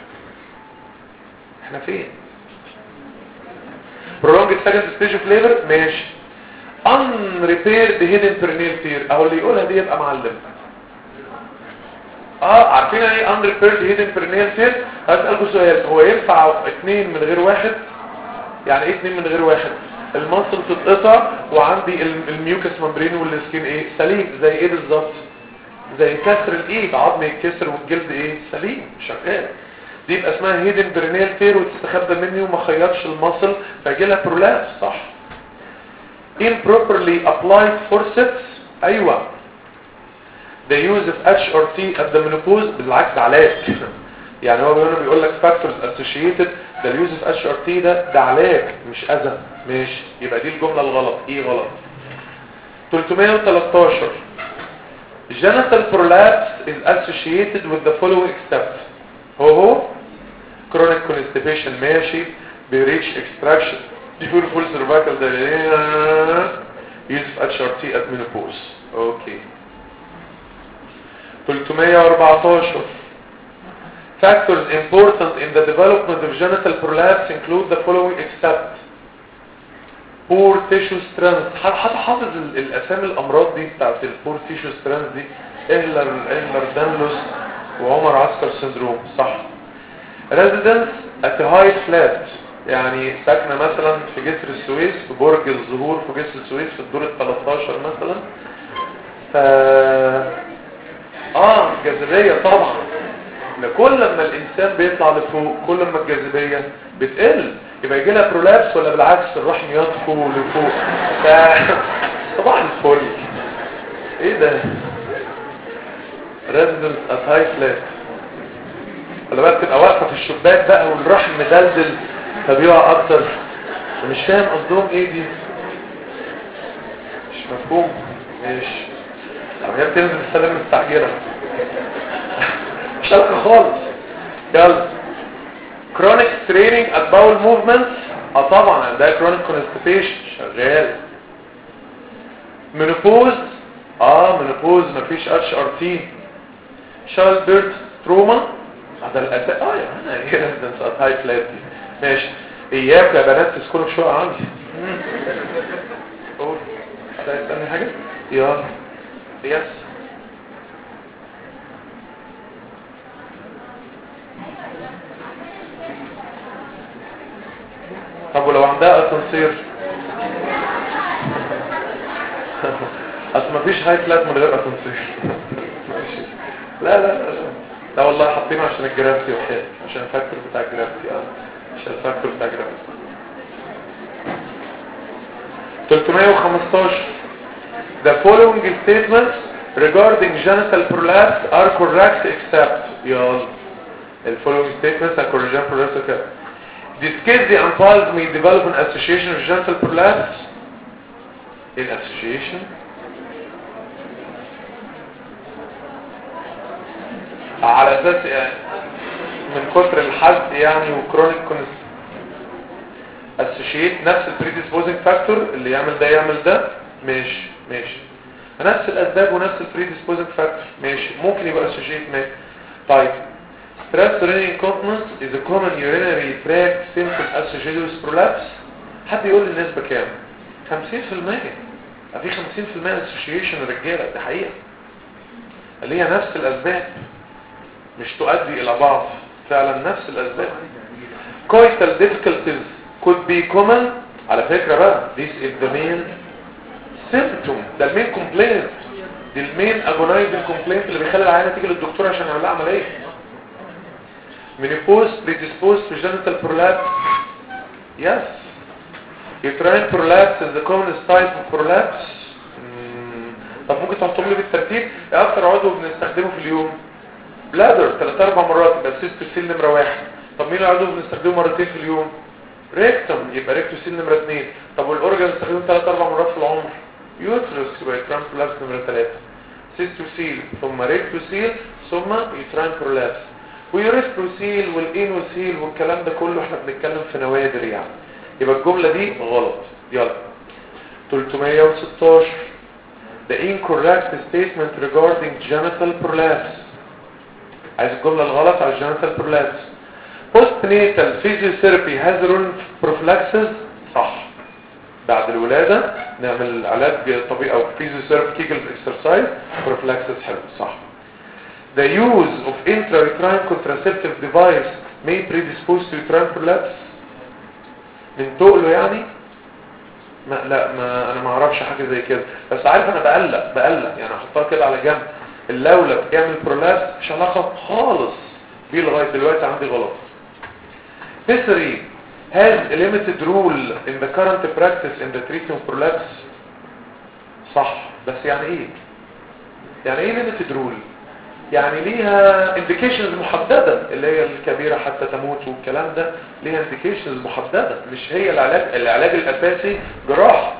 احنا فين؟ prolonged second stage of labor ماشي. unrepaired hidden perineal tear اهو اللي يقولها دي يبقى معلم. اه عارفين ايه unrepaired hidden perineal tear؟ هسألكوا سؤال، هو ينفع اتنين من غير واحد؟ يعني ايه اتنين من غير واحد؟ المصل تتقطع وعندي الميوكس ممبرين والسكين ايه؟ سليم. زي ايه بالظبط؟ زي كسر الايد، عظم يتكسر والجلد ايه؟ سليم شغال. دي يبقى اسمها هيدن برينيال تير وتستخبى مني وما خيطش المصل فيجي لها برولابس. صح. improperly applied forceps ايوه. the use of اتش ار تي at the menopause بالعكس ده علاج يعني هو هنا بيقول لك factors associated ده اليوز of اتش ار تي ده ده علاج مش اذى ماشي يبقى دي الجملة الغلط ايه غلط ثلاثمية وتلتاشر genital prolapse is associated with the following except هو هو chronic constipation ماشي بريتش extraction before full cervical dilatation use of اتش ار تي at menopause اوكي ثلاثمية واربعتاشر factors important in the development of genital prolapse include the following except poor tissue strength حتى حافظ الاسامي الامراض دي بتاعت البور تيشو strength دي اهلر اهلر دانلوس وعمر عسكر سندروم صح residence at a high flat يعني ساكنه مثلا في جسر السويس في برج الزهور في جسر السويس في الدور الثالث مثلا ف اه الجاذبيه طبعا كل لما الانسان بيطلع لفوق كل ما الجاذبيه بتقل يبقى يجي لها برولابس ولا بالعكس الرحم يطفو لفوق ف صباح الفل ايه ده ريزيدنس ات هاي فلات ولا بقى تبقى واقفه في الشباك بقى والرحم مدلدل فبيقع اكتر مش فاهم قصدهم ايه دي مش مفهوم ماشي هي بتنزل السلام مستعجله مش علاقه خالص يلا chronic straining at bowel movements اه طبعا ده chronic constipation شغال menopause اه menopause مفيش اتش ار تي childbirth trauma هذا الاساس اه يعني هي residence at high flat دي ماشي اياك يا بنات تسكنوا في شقه عندي قول عايز تسالني حاجه يلا يس طب ولو عندها اسانسير اصل مفيش هاي فلات من غير اسانسير لا لا لا لا والله حاطينه عشان الجرافيتي وحياتي عشان الفاكتور بتاع الجرافيتي اه عشان الفاكتور بتاع الجرافيتي ثلاثمية وخمستاشر The following statements regarding genital prolapse are correct except يلا The following statements are correct genital prolapse except Dyschezia and pulse may develop an association with genital prolapse in association على اساس يعني من كتر الحزق يعني وكرونيك اسوشيت نفس البريديسبوزنج فاكتور اللي يعمل ده يعمل ده ماشي ماشي نفس الاسباب ونفس البريديسبوزنج فاكتور ماشي ممكن يبقى اسوشيت ماشي طيب stress urinary incontinence is a common urinary tract symptom associated with prolapse حد يقول لي النسبة كام خمسين في المية في خمسين في المية association رجالة دي حقيقة اللي هي نفس الاسباب مش تؤدي الى بعض فعلا نفس الاسباب coital difficulties could be common على فكرة بقى this is the main symptom ده المين complaint دي المين agonizing complaint اللي بيخلي العيانة تيجي للدكتور عشان يعمل لها عملية menopause predisposed to genital prolapse yes uterine prolapse is the commonest type of prolapse مم. طب ممكن تحطهم لي بالترتيب ايه اكتر عضو بنستخدمه في اليوم بلادر ثلاث اربع مرات يبقى سيستوسيل نمره واحد طب مين العضو بنستخدمه مرتين في اليوم ريكتوم يبقى ريكتوسيل نمره اثنين طب والاورجن بنستخدمه ثلاث اربع مرات في العمر يوترس يبقى يوتران برولابس نمره ثلاثة سيستوسيل ثم ريكتوسيل ثم يوتران برولابس ويوريثروسيل والانوسيل والكلام ده كله احنا بنتكلم في نوادر يعني يبقى الجمله دي غلط يلا ثلاثمية وستاشر The incorrect statement regarding genital prolapse عايز الجملة الغلط على الجينيتال برولابس postnatal physiotherapy has run prophylaxis صح بعد الولادة نعمل علاج طبيعي او physiotherapy كيجل exercise prophylaxis حلو صح The use of intrauterine contraceptive device may predispose to uterine prolapse من تقله يعني ما لا ما انا ما اعرفش حاجة زي كده بس عارف انا بقلق بقلق يعني احطها كده على جنب اللولب يعمل برولابس مش علاقة خالص دي لغاية دلوقتي عندي غلط history has a limited rule in the current practice in the treatment of prolapse صح بس يعني ايه يعني ايه limited rule؟ يعني ليها indications محددة، اللي هي الكبيرة حتى تموت والكلام ده ليها indications محددة، مش هي العلاج العلاج الأساسي جراحة.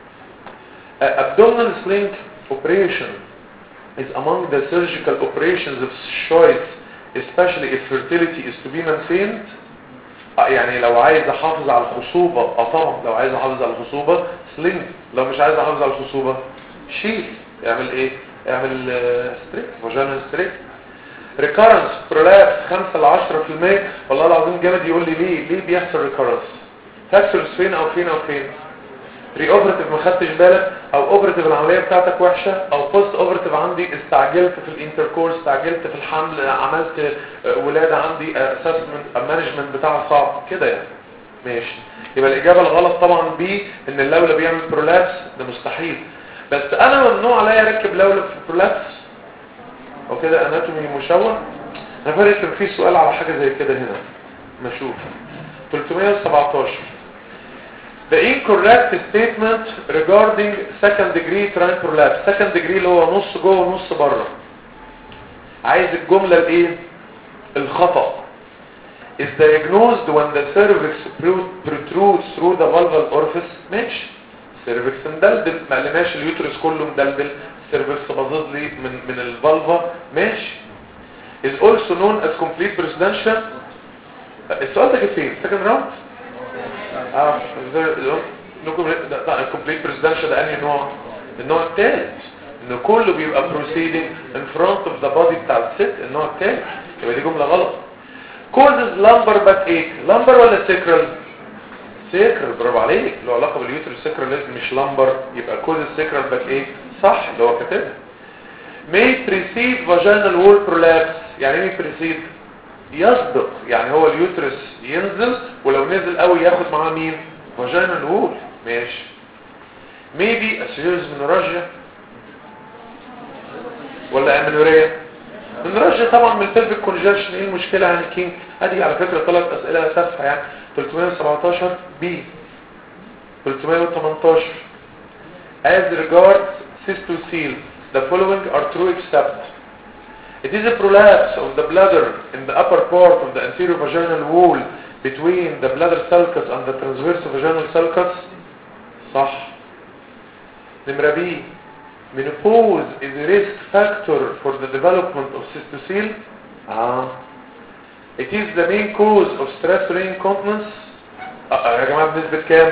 abdominal sling operation is among the surgical operations of choice especially if fertility is to be maintained. يعني لو عايز احافظ على الخصوبة، اه طبعا لو عايز احافظ على الخصوبة سلينج، لو مش عايز احافظ على الخصوبة شيل. يعمل ايه؟ يعمل ستريك فاجينال ستريك. ريكارنس برولابس خمسة ل عشرة في المية. والله العظيم جامد. يقول لي ليه ليه بيحصل ريكارنس؟ فاكتورز فين او فين او فين؟ بري اوبرتيف ما خدتش بالك، او اوبرتيف العمليه بتاعتك وحشه، او بوست اوبرتيف عندي استعجلت في الانتركورس، استعجلت في الحمل، عملت ولاده عندي اسسمنت مانجمنت بتاعها صعب كده يعني. ماشي، يبقى الاجابه الغلط طبعا بي ان اللولب بيعمل برولابس، ده مستحيل. بس انا ممنوع عليا اركب لولب في برولابس او كده اناتومي مشوه. انا فاكر كان في سؤال على حاجه زي كده هنا، نشوف. ثلاثمية وسبعتاشر The incorrect statement regarding second degree trine prolapse. second degree اللي هو نص جوه ونص بره. عايز الجملة الايه؟ الخطأ. is diagnosed when the cervix protrudes through the vulval orifice. ماشي، cervix مدلدل، ما قلناش اليوترس كله مدلدل، cervix باظظ لي من من الفالفا. ماشي. is also known as complete presidential. السؤال ده فين؟ second round؟ اه نقول ده الكومبليت بريزيدنشال ده انهي نوع؟ النوع الثالث، انه كله بيبقى بروسيدنج ان فرونت اوف ذا بودي بتاع الست. النوع الثالث، يبقى دي جمله غلط. كوزز لامبر باك ايك. لامبر ولا سيكرال؟ سيكرال، برافو عليك. له علاقه باليوتر سيكرال لازم مش لامبر، يبقى كوزز سيكرال باك ايك صح اللي هو كاتبها. may precede vaginal wall prolapse. يعني ايه precede؟ يسبق، يعني هو اليوترس ينزل ولو نزل قوي ياخد معاه مين؟ فاجينال وول. ماشي. maybe a serious menorrhagia ولا امينوريا؟ menorrhagia طبعا من pelvic congestion. ايه المشكله يعني كينج؟ ادي على فكره ثلاث اسئله تافهه يعني. ثلاثمية وسبعتاشر بي. ثلاثمية وتمنتاشر as regards cystocele the following are true except it is a prolapse of the bladder in the upper part of the anterior vaginal wall between the bladder sulcus and the transverse vaginal sulcus. صح. نمرة B menopause is a risk factor for the development of cystocele. آه. it is the main cause of stress urinary incontinence. آه. يا جماعة بنسبة كام؟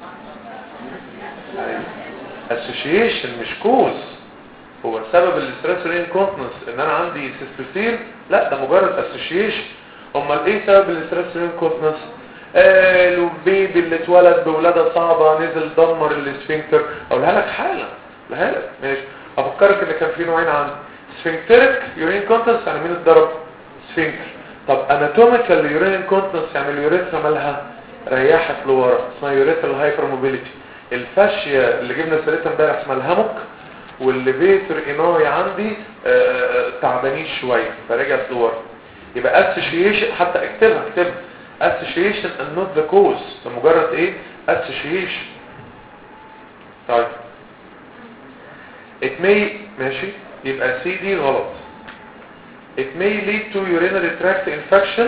association مش cause. هو سبب الاسترس رينكونتنس ان انا عندي سيستوسيل؟ لا، ده مجرد اسوشيشن. امال ايه سبب الاسترس رينكونتنس؟ آه البيبي اللي اتولد بولاده صعبه نزل دمر الاسفنكتر. اقولها لك حالا، اقولها لك. ماشي. افكرك ان كان في نوعين عندي، سفنكتريك يورين كونتنس يعني مين اتضرب؟ سفنكتر. طب اناتوميكال يورين كونتنس يعني اليوريثرا مالها ريحت لورا، اسمها يوريثرال هايبر موبيليتي. الفاشيه اللي جبنا سيرتها امبارح اسمها الهاموك، واللي بيتر اناي عندي تعبانين شويه فرجعت لورا. يبقى اسوشيشن، حتى اكتبها اكتبها اسوشيشن and not the cause، ده مجرد ايه؟ اسوشيشن. طيب it may ماشي، يبقى سي دي غلط. it may lead to urinary tract infection.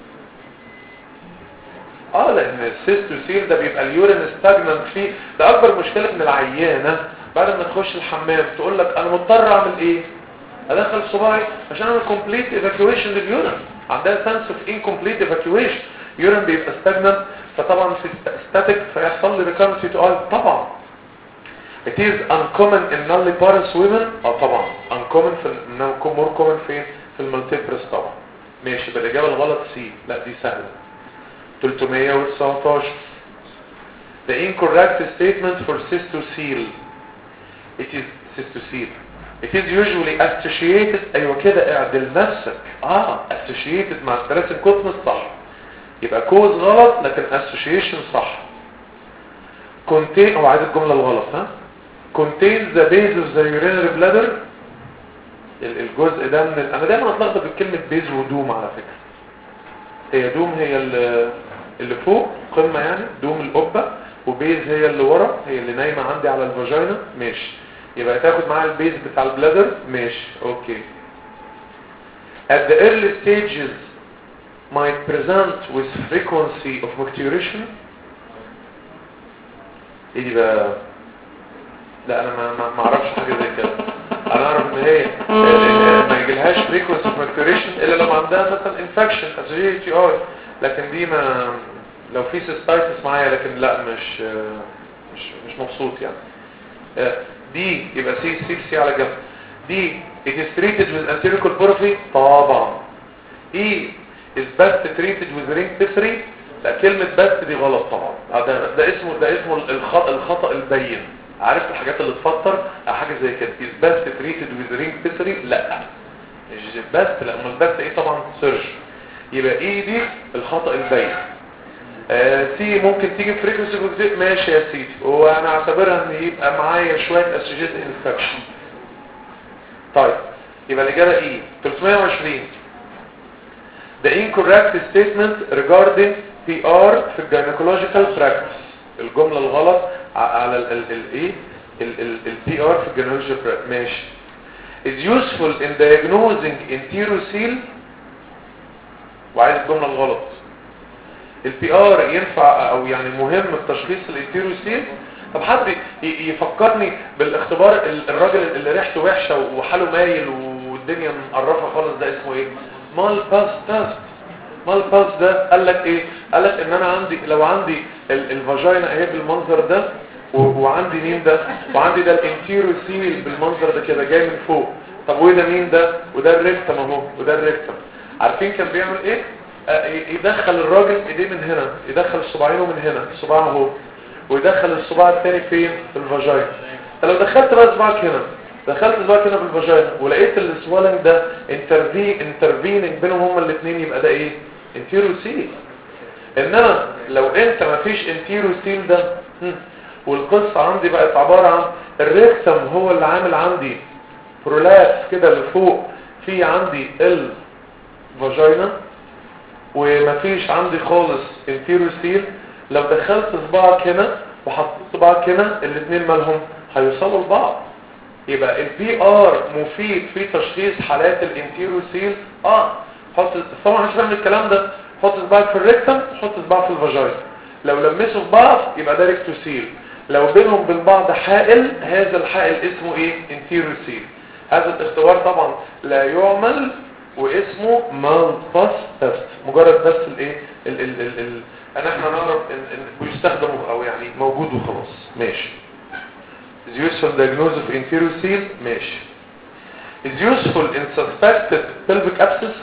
اه لان السيستوسيل ده بيبقى اليورين ستاجننت فيه. ده اكبر مشكله من العيانه بعد ما تخش الحمام تقول لك انا مضطر اعمل ايه؟ ادخل صباعي عشان اعمل كومبليت ايفاكيويشن لليورين. عندها سنس اوف انكمبليت ايفاكيويشن، يورين بيبقى ستاجننت، فطبعا في ستاتيك فيحصل لي ريكارنسي تو اي. طبعا it is uncommon in nulliparous women. اه طبعا uncommon في more common في في المالتيبرس طبعا. ماشي، يبقى الاجابه الغلط سي. لا دي سهله. ثلاثمية وتسعتاشر the incorrect statement for cystocele. it is cystocele it is usually associated. ايوه كده، اعدل نفسك. اه associated مع stress incontinence صح، يبقى كوز غلط لكن association صح. contain، او عايز الجمله الغلط. ها contains the base of the urinary bladder. الجزء ده من ال... انا دايما اتلخبط بكلمه بيز ودوم على فكره. هي دوم هي اللي فوق قمه يعني، دوم القبه، وبيز هي اللي ورا، هي اللي نايمه عندي على الفاجينا. ماشي، يبقى تاخد معاها البيز بتاع البلادر ماشي اوكي. at the early stages might present with frequency of micturition. ايه دي بقى؟ لا انا ما ما اعرفش حاجه زي كده. انا اعرف ان هي ما يجيلهاش frequency of micturition الا لو عندها مثلا infection associated تي آي، لكن دي ما لو في cystitis معايا، لكن لا مش مش مش مبسوط يعني. دي يبقى سي سي سي على جنب. دي it is treated with anterior colporrhea طبعا. ايه is best treated with ring pessary. لا كلمة best دي غلط طبعا. ده, ده اسمه ده اسمه الخطأ الخطأ البين. عارف الحاجات اللي تفطر حاجة زي كده is best treated with ring pessary. لا مش best، لا امال best ايه طبعا سيرج. يبقى ايه دي الخطأ البين. آه سي ممكن تيجي فريكونسي بوزيت ماشي يا سيدي، وانا اعتبرها ان يبقى معايا شويه اسوشيت انفكشن. طيب يبقى الاجابه ايه ثلاثمية وعشرين. The incorrect statement regarding بي آر في الجينيكولوجيكال براكتس. الجمله الغلط على ال ال الايه البي آر في الجينيكولوجيكال براكتس ماشي. is useful in diagnosing enterocele. وعايز الجمله الغلط. البي آر ينفع او يعني مهم في تشخيص الانتيروسيل. طب حد يفكرني بالاختبار الراجل اللي ريحته وحشه وحاله مايل والدنيا مقرفه خالص، ده اسمه ايه؟ مال باس تيست. مال باس ده قال لك ايه؟ قال لك ان انا عندي لو عندي الفاجينا اهي بالمنظر ده وعندي مين ده وعندي ده الانتيروسيل بالمنظر ده كده جاي من فوق. طب وده مين ده؟ وده الريكتم اهو وده الريكتم. عارفين كان بيعمل ايه؟ يدخل الراجل ايديه من هنا، يدخل صباعينه من هنا صباعه اهو، ويدخل الصباع الثاني فين؟ في الفاجينا. انت لو دخلت بقى صباعك هنا، دخلت صباعك هنا في الفاجينا ولقيت السوالنج ده انترفي انترفيننج بينهم هما الاثنين، يبقى ده ايه؟ انتيروسيل. انما لو انت ما فيش انتيروسيل ده والقصه عندي بقت عباره عن الريكتم هو اللي عامل عندي برولابس كده لفوق في عندي الفاجينا ومفيش عندي خالص انتيروسيل، لو دخلت صباعك هنا وحطيت صباعك هنا الاثنين مالهم هيوصلوا لبعض. يبقى البي ار مفيد في تشخيص حالات الانتيروسيل. اه حط طبعا مش فاهم الكلام ده. حط صباعك في الريكتم، حط صباعك في الفاجينا، لو لمسوا في بعض يبقى ده ريكتوسيل، لو بينهم بين بعض حائل هذا الحائل اسمه ايه؟ انتيروسيل. هذا الاختبار طبعا لا يعمل واسمه مالباس تيست، مجرد بس الايه ال ال ال ال انا احنا نعرف ان بيستخدم او يعني موجود وخلاص ماشي. is useful diagnosis of enterocele ماشي. is useful in suspected pelvic abscess.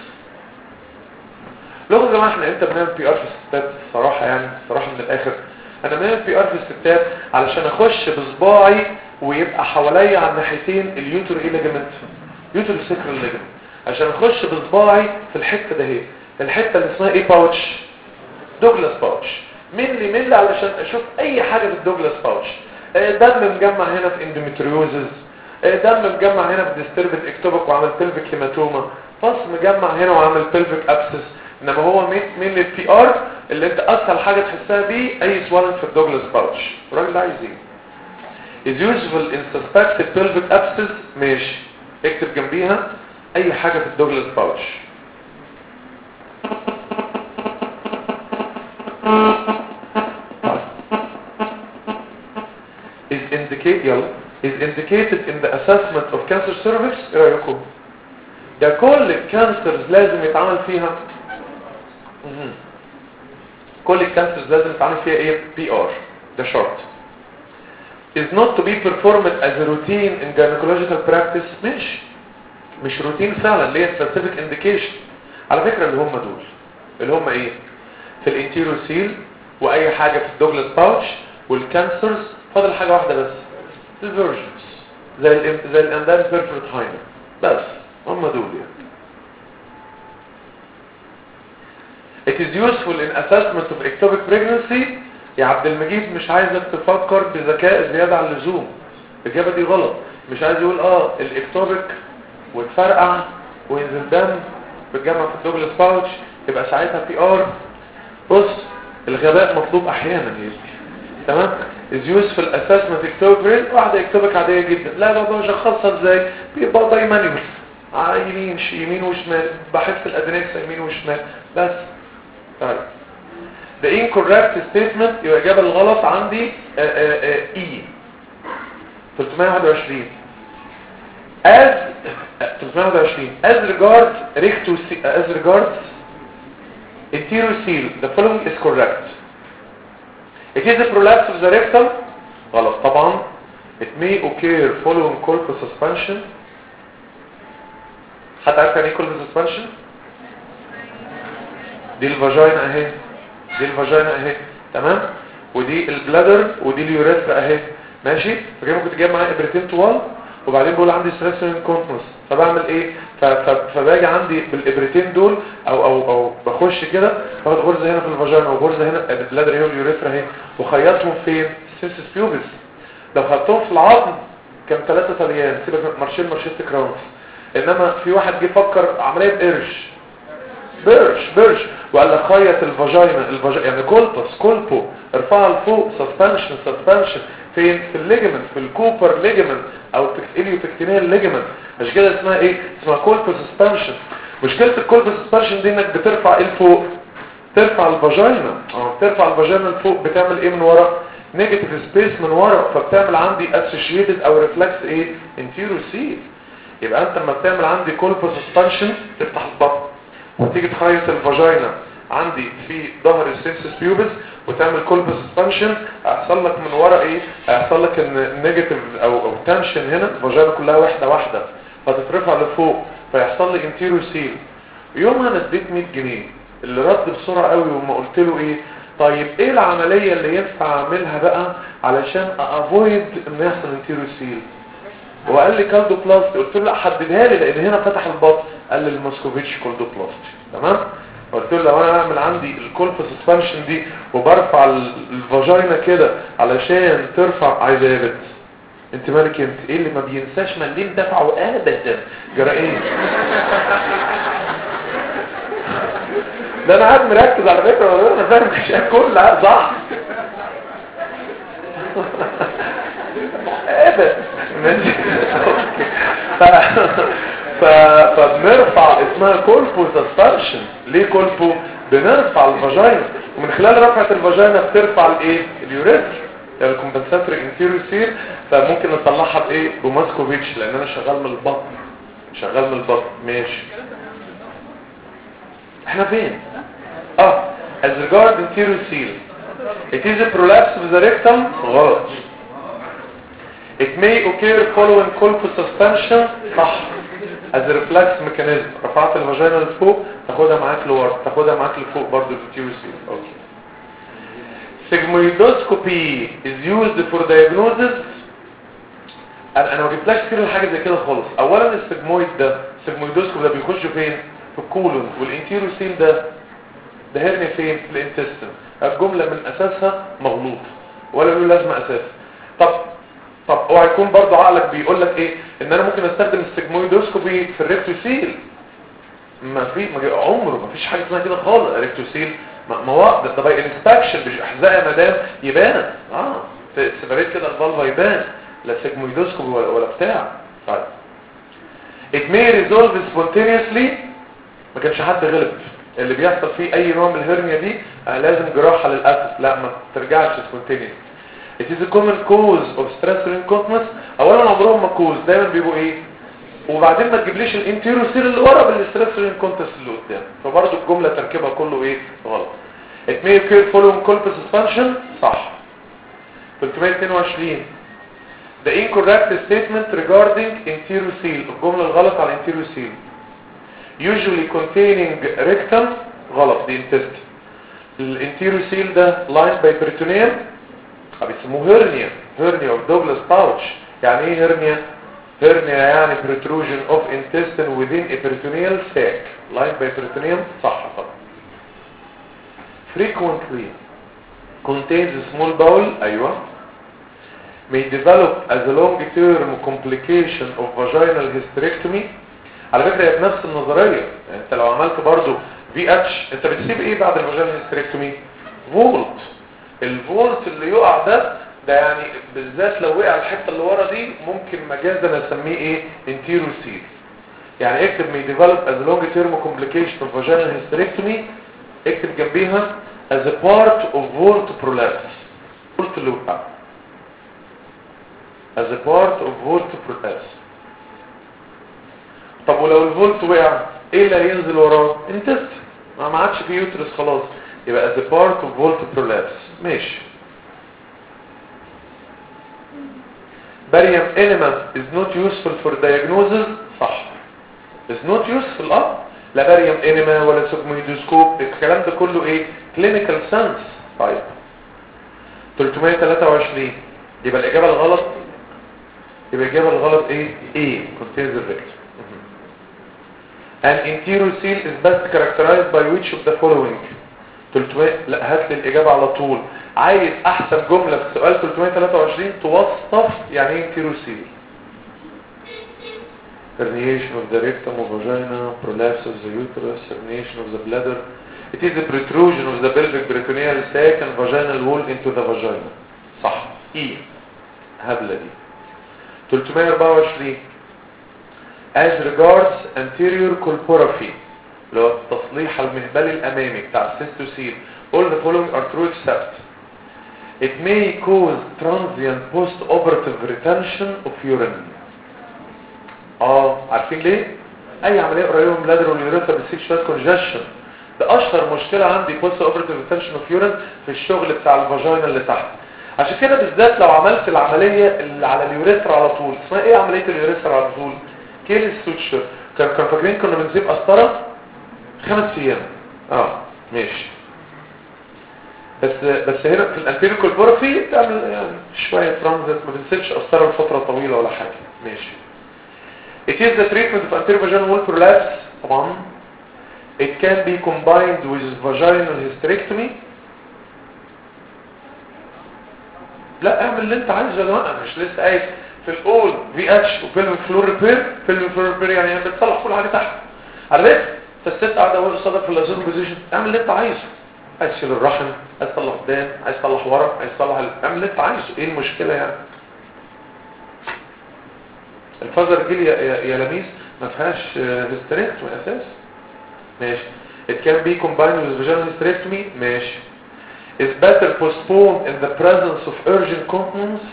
لو يا جماعه احنا امتى بنعمل بي ار في الستات؟ صراحه يعني صراحه من الاخر انا بنعمل بي ار في الستات علشان اخش بصباعي ويبقى حواليا على الناحيتين اليوتر ايه ليجمنت يوتر سيكرال ليجمنت، عشان اخش بصباعي في الحته ده اهي الحته اللي اسمها ايه باوتش دوجلاس باوتش. ملي ملي علشان اشوف اي حاجه في الدوجلاس باوتش. دم مجمع هنا في اندوميتريوزز، دم مجمع هنا في ديستربت اكتوبك وعمل بلفيك هيماتوما، فص مجمع هنا وعمل بلفيك ابسس. انما هو مين البي ار اللي انت اسهل حاجه تحسها بيه اي سوالن في الدوجلاس باوتش. الراجل ده عايز ايه؟ is useful in suspected pelvic abscess ماشي. اكتب جنبيها اي حاجه في الدوجلاس باوتش. is indicate يلا is indicated in the assessment of cancer cervix. ايه رايكم؟ ده كل الكانسرز لازم يتعامل فيها كل الكانسرز لازم يتعامل فيها ايه؟ بي ار. ده شرط. is not to be performed as a routine in gynecological practice. مش مش روتين فعلا، ليه specific indication. على فكرة اللي هم دول اللي هم ايه؟ في الانتيروسيل واي حاجة في الدوجلاس باوتش والكانسرز. فاضل حاجة واحدة بس، الفيرجنز زي ال زي الاندان بيرفورت هايمر بس، هم دول يعني. It is useful in assessment of ectopic pregnancy. يا عبد المجيد مش عايزك تفكر بذكاء زيادة عن اللزوم. الإجابة دي غلط. مش عايز يقول اه الاكتوبك وتفرقع وينزل دم بتجمع في الدوجلاس باوتش يبقى ساعتها بي ار. بص الغباء مطلوب احيانا يا تمام. is used في الاسسمنت اكتوبك برين، واحده اكتوبك عاديه جدا. لا بابا بشخصها ازاي؟ بيبقى دايمانيوس يمين يمين وشمال، بحس الادرينكس يمين وشمال بس. طيب the incorrect statement يبقى الاجابه الغلط عندي اي ثلاثمية وواحد وعشرين. as ثلاثمية وواحد وعشرين as regards recto as regards anterior seal the following is correct. It is a prolapse of the rectum. غلط طبعا. It may occur following colpus suspension. حد عارف يعني ايه colpus suspension؟ دي الفاجينا اهي، دي الفاجينا اهي تمام، ودي البلادر ودي اليوريثرا اهي ماشي. فكده ممكن تجيب معايا ابرتين طوال وبعدين بقول عندي ستريس انكونتنس، فبعمل ايه؟ فباجي عندي بالابرتين دول او او او بخش كده باخد غرزه هنا في الفاجينا وغرزه هنا البلادر هنا واليوريثرا اهي وخيطهم فين؟ سيمسس بيوبس. لو خدتهم في العظم كان ثلاثه طليان، سيبك من مارشيل مارشيل كراونز. انما في واحد جه فكر عمليه بقرش برش برش وقال لك خيط الفاجينا الفاجينا يعني كولبس كولبو ارفعها لفوق سسبنشن سسبنشن فين؟ في الليجمنت، في الكوبر ليجمنت او الاليوبكتينيال ليجمنت. مش كده اسمها ايه؟ اسمها كولبس سسبنشن. مشكله الكولبس سسبنشن دي انك بترفع ايه لفوق؟ ترفع الفاجينا. اه بترفع الفاجينا لفوق بتعمل ايه من ورا؟ نيجاتيف سبيس من ورا، فبتعمل عندي اسوشيتد او ريفلكس ايه؟ انتيريور سيل. يبقى انت لما بتعمل عندي كولبس سسبنشن تفتح البطن وتيجي تخيط الفاجينا عندي في ظهر السيمسس بيوبس وتعمل كولبس سسبنشن، هيحصل لك من ورا ايه؟ هيحصل لك ان نيجاتيف او او تنشن هنا، الفاجينا كلها واحده واحده فتترفع لفوق فيحصل لي انتيريور سيل. يومها انا اديت مية جنيه، اللي رد بسرعه قوي وما قلت له ايه؟ طيب ايه العمليه اللي ينفع اعملها بقى علشان افويد ان يحصل انتيريور سيل؟ وقال لي كالدو بلاستي. قلت له لا حددها لي لان هنا فتح البطن. قال لي الماسكوفيتش كالدو بلاستي. تمام. قلت له لو انا اعمل عندي الكولبس سسبنشن دي وبرفع الفاجينا كده علشان ترفع عايز ايه بت انت مالك انت ايه اللي ما بينساش مليم دفعه ابدا جرى ايه؟ ده انا قاعد مركز على فكره انا فاهم الاشياء كلها صح. ابدا ف... فبنرفع اسمها كولبو سسبنشن. ليه كولبو؟ بنرفع الفاجينا ومن خلال رفعة الفاجينا بترفع الايه؟ اليوريثرا يعني الكومبنساتوري انتيريور سير. فممكن نطلعها بايه؟ بماسكوفيتش لان انا شغال من البطن شغال من البطن ماشي. احنا فين؟ اه as regard anterior seal it is a prolapse of the rectum. غلط. it may occur following colpus suspension. صح. as a reflex mechanism. رفعت الفاجينا لفوق تاخدها معاك لورا تاخدها معاك لفوق برضه الانتيريور سيل. اوكي. sigmoidoscopy is used for diagnosis. انا انا ما جبتلكش كده حاجه زي كده خالص. اولا السيجمويد ده السيجمويدوسكوب ده بيخش فين؟ في الكولون. والانتيريور سيل ده ده هرني فين؟ في الانتستين. الجمله من اساسها مغلوط ولا له لازمه اساسا. طب طب اوعى يكون برضه عقلك بيقول لك ايه؟ ان انا ممكن استخدم السيجمويدوسكوبي في الريكتوسيل. ما في ما عمره ما فيش حاجه اسمها كده خالص. الريكتوسيل مواد ده باي انسبكشن باحذاء يا مدام يبان اه في سيبريت كده الفالفا يبان لا سيجمويدوسكوبي ولا, ولا بتاع. طيب it may resolve spontaneously. ما كانش حد غلب. اللي بيحصل فيه اي نوع من الهرنيا دي آه لازم جراحه للاسف. لا ما ترجعش سبونتينيوس. it is a common cause of stress incontinence. اولا عمرهم ما كوز دايما بيبقوا ايه؟ وبعدين ما تجيبليش الانتيريور سيل اللي ورا بالستريس انكونتنس اللي قدام. فبرضه الجمله تركيبها كله ايه؟ غلط. it may occur following colpus suspension. صح. ثلاثمية واتنين وعشرين the incorrect statement regarding anterior seal. الجمله الغلط على anterior seal usually containing rectum. غلط دي intestine. الانتيريور سيل ده lined by peritoneum بيسموه هرنيا. هرنيا of Douglas pouch. يعني ايه هرنيا؟ هرنيا يعني protrusion of intestine within a peritoneal sac lined by peritoneum. صح طبعا. frequently contains a small bowel. ايوه. may develop as a long term complication of vaginal hysterectomy. على فكرة هي بنفس النظرية. يعني انت لو عملت برضو في اتش انت بتسيب ايه بعد الفاجينال هيستريكتومي؟ فولت. الفولت اللي يقع ده ده يعني بالذات لو وقع الحته اللي ورا دي ممكن مجازا اسميه ايه انتيروسيل. يعني اكتب may develop as a long term complication of vaginal hysterectomy، اكتب جنبيها as a part of vault prolapse. قلت اللي وقع as a part of vault prolapse. طب ولو الفولت وقع ايه اللي هينزل وراه؟ انتست، ما عادش فيه يوترس خلاص، يبقى as a part of vault prolapse. ماشي. barium enema is not useful for diagnosis. صح. is not useful. اه لا باريوم انيما ولا سيجمويدوسكوب، الكلام ده كله ايه كلينيكال سنس. طيب ثلاثمية وتلاتة وعشرين يبقى الاجابه الغلط، يبقى الاجابه الغلط ايه ايه contains the rectum. an enterocele is best characterized by which of the following. ثلاثمية لا هات لي الاجابه على طول. عايز احسن جمله في سؤال ثلاثمية وتلاتة وعشرين توصف يعني ايه enterocele. herniation of the rectum or vagina, prolapse of the uterus, herniation of the bladder. It is a protrusion of the pelvic peritoneal sac and vaginal wall into the vagina. صح. ايه هبلة دي. ثلاثمية واربعة وعشرين as regards anterior colporaphy اللي هو التصليح المهبلي الامامي بتاع السيستوسيل. all the following are true except it may cause transient post-operative retention of urine. اه عارفين ليه؟ اي عمليه قريبه من البلادر واليوريثرا بتسيب شويه كونجكشن. ده اشهر مشكله عندي بوست اوبرتيف ريتنشن اوف يورين في الشغل بتاع الفاجينا اللي تحت. عشان كده بالذات لو عملت العمليه اللي على اليوريثرا على طول، اسمها ايه عمليه اليوريثرا على طول؟ كيل ستوتشر. كان كان فاكرين كنا بنسيب قسطره خمس ايام. اه ماشي. بس بس هنا في الانتيريور كولبورافي بتعمل يعني شويه ترانزيت، ما بنسيبش قسطره لفتره طويله ولا حاجه. ماشي. It is the treatment of anterior vaginal wall prolapse. طبعا. It can be combined with vaginal hysterectomy. لا اعمل اللي انت عايزه يا جماعه، مش لسه قايل في الاول في اتش وفيلم فلور ريبير. فيلم فلور ريبير يعني بتصلح كل حاجه تحت. على فكره فالست قاعده وهي صادق في اللازون بوزيشن، اعمل اللي انت عايزه. عايز تشيل الرحم، عايز تصلح قدام، عايز تصلح ورا، عايز تصلح ال... اعمل اللي انت عايزه. ايه المشكله يعني؟ الفازر جيل يا, يا, يا لميس ما فيهاش هيستريكتومي اساس. ماشي. it can be combined with vaginal hysterectomy. ماشي. is better postponed in the presence of urgent continence.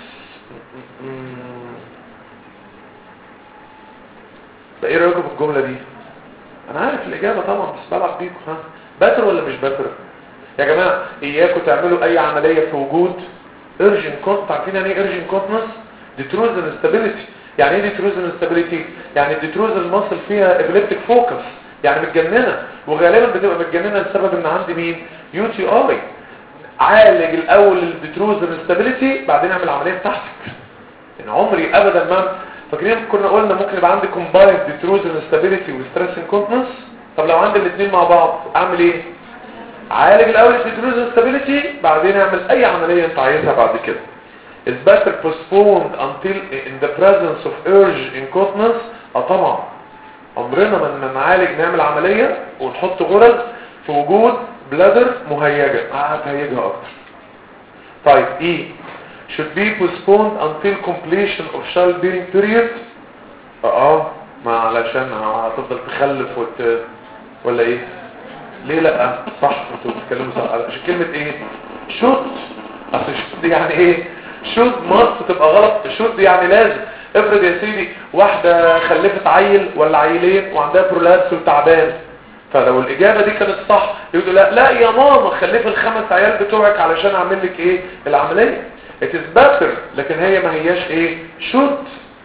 ده ايه رايكم في الجمله دي؟ انا عارف الاجابه طبعا بس بلعب بيكم. ها باتر ولا مش باتر يا جماعه؟ اياكم تعملوا اي عمليه في وجود urgent continence. عارفين يعني ايه urgent continence؟ detrusal instability. يعني ايه detrusal instability؟ يعني الديتروزال ماسل فيها epileptic focus، يعني متجننه، وغالبا بتبقى متجننه لسبب ان عندي مين؟ يو تي اي. عالج الاول الديتروزال انستابيليتي بعدين اعمل العمليه بتاعتك. يعني عمري ابدا ما فاكرين كنا قلنا ممكن يبقى عندي كومبايند ديتروزال انستابيليتي وستريس انكونتنس. طب لو عندي الاثنين مع بعض اعمل ايه؟ عالج الاول الديتروزال انستابيليتي بعدين اعمل اي عمليه انت عايزها بعد كده. is better postponed until in the presence of urge incontinence. اه طبعا عمرنا ما نعالج نعمل عمليه ونحط غرز في وجود بلادر مهيجه. هتهيجها اكتر. طيب ايه should be postponed until completion of childbearing period. اه ما علشان هتفضل تخلف وت... ولا ايه؟ ليه لا؟ صح انتوا بتتكلموا صح. عشان كلمه ايه؟ should. اصل should يعني ايه؟ should must تبقى غلط. should يعني لازم. افرض يا سيدي واحده خلفت عيل ولا عيلين وعندها برولابس وتعبان، فلو الاجابه دي كانت صح يقولوا لا لا يا ماما خلفي الخمس عيال بتوعك علشان اعمل لك ايه العمليه. it is better لكن هي ما هياش ايه should.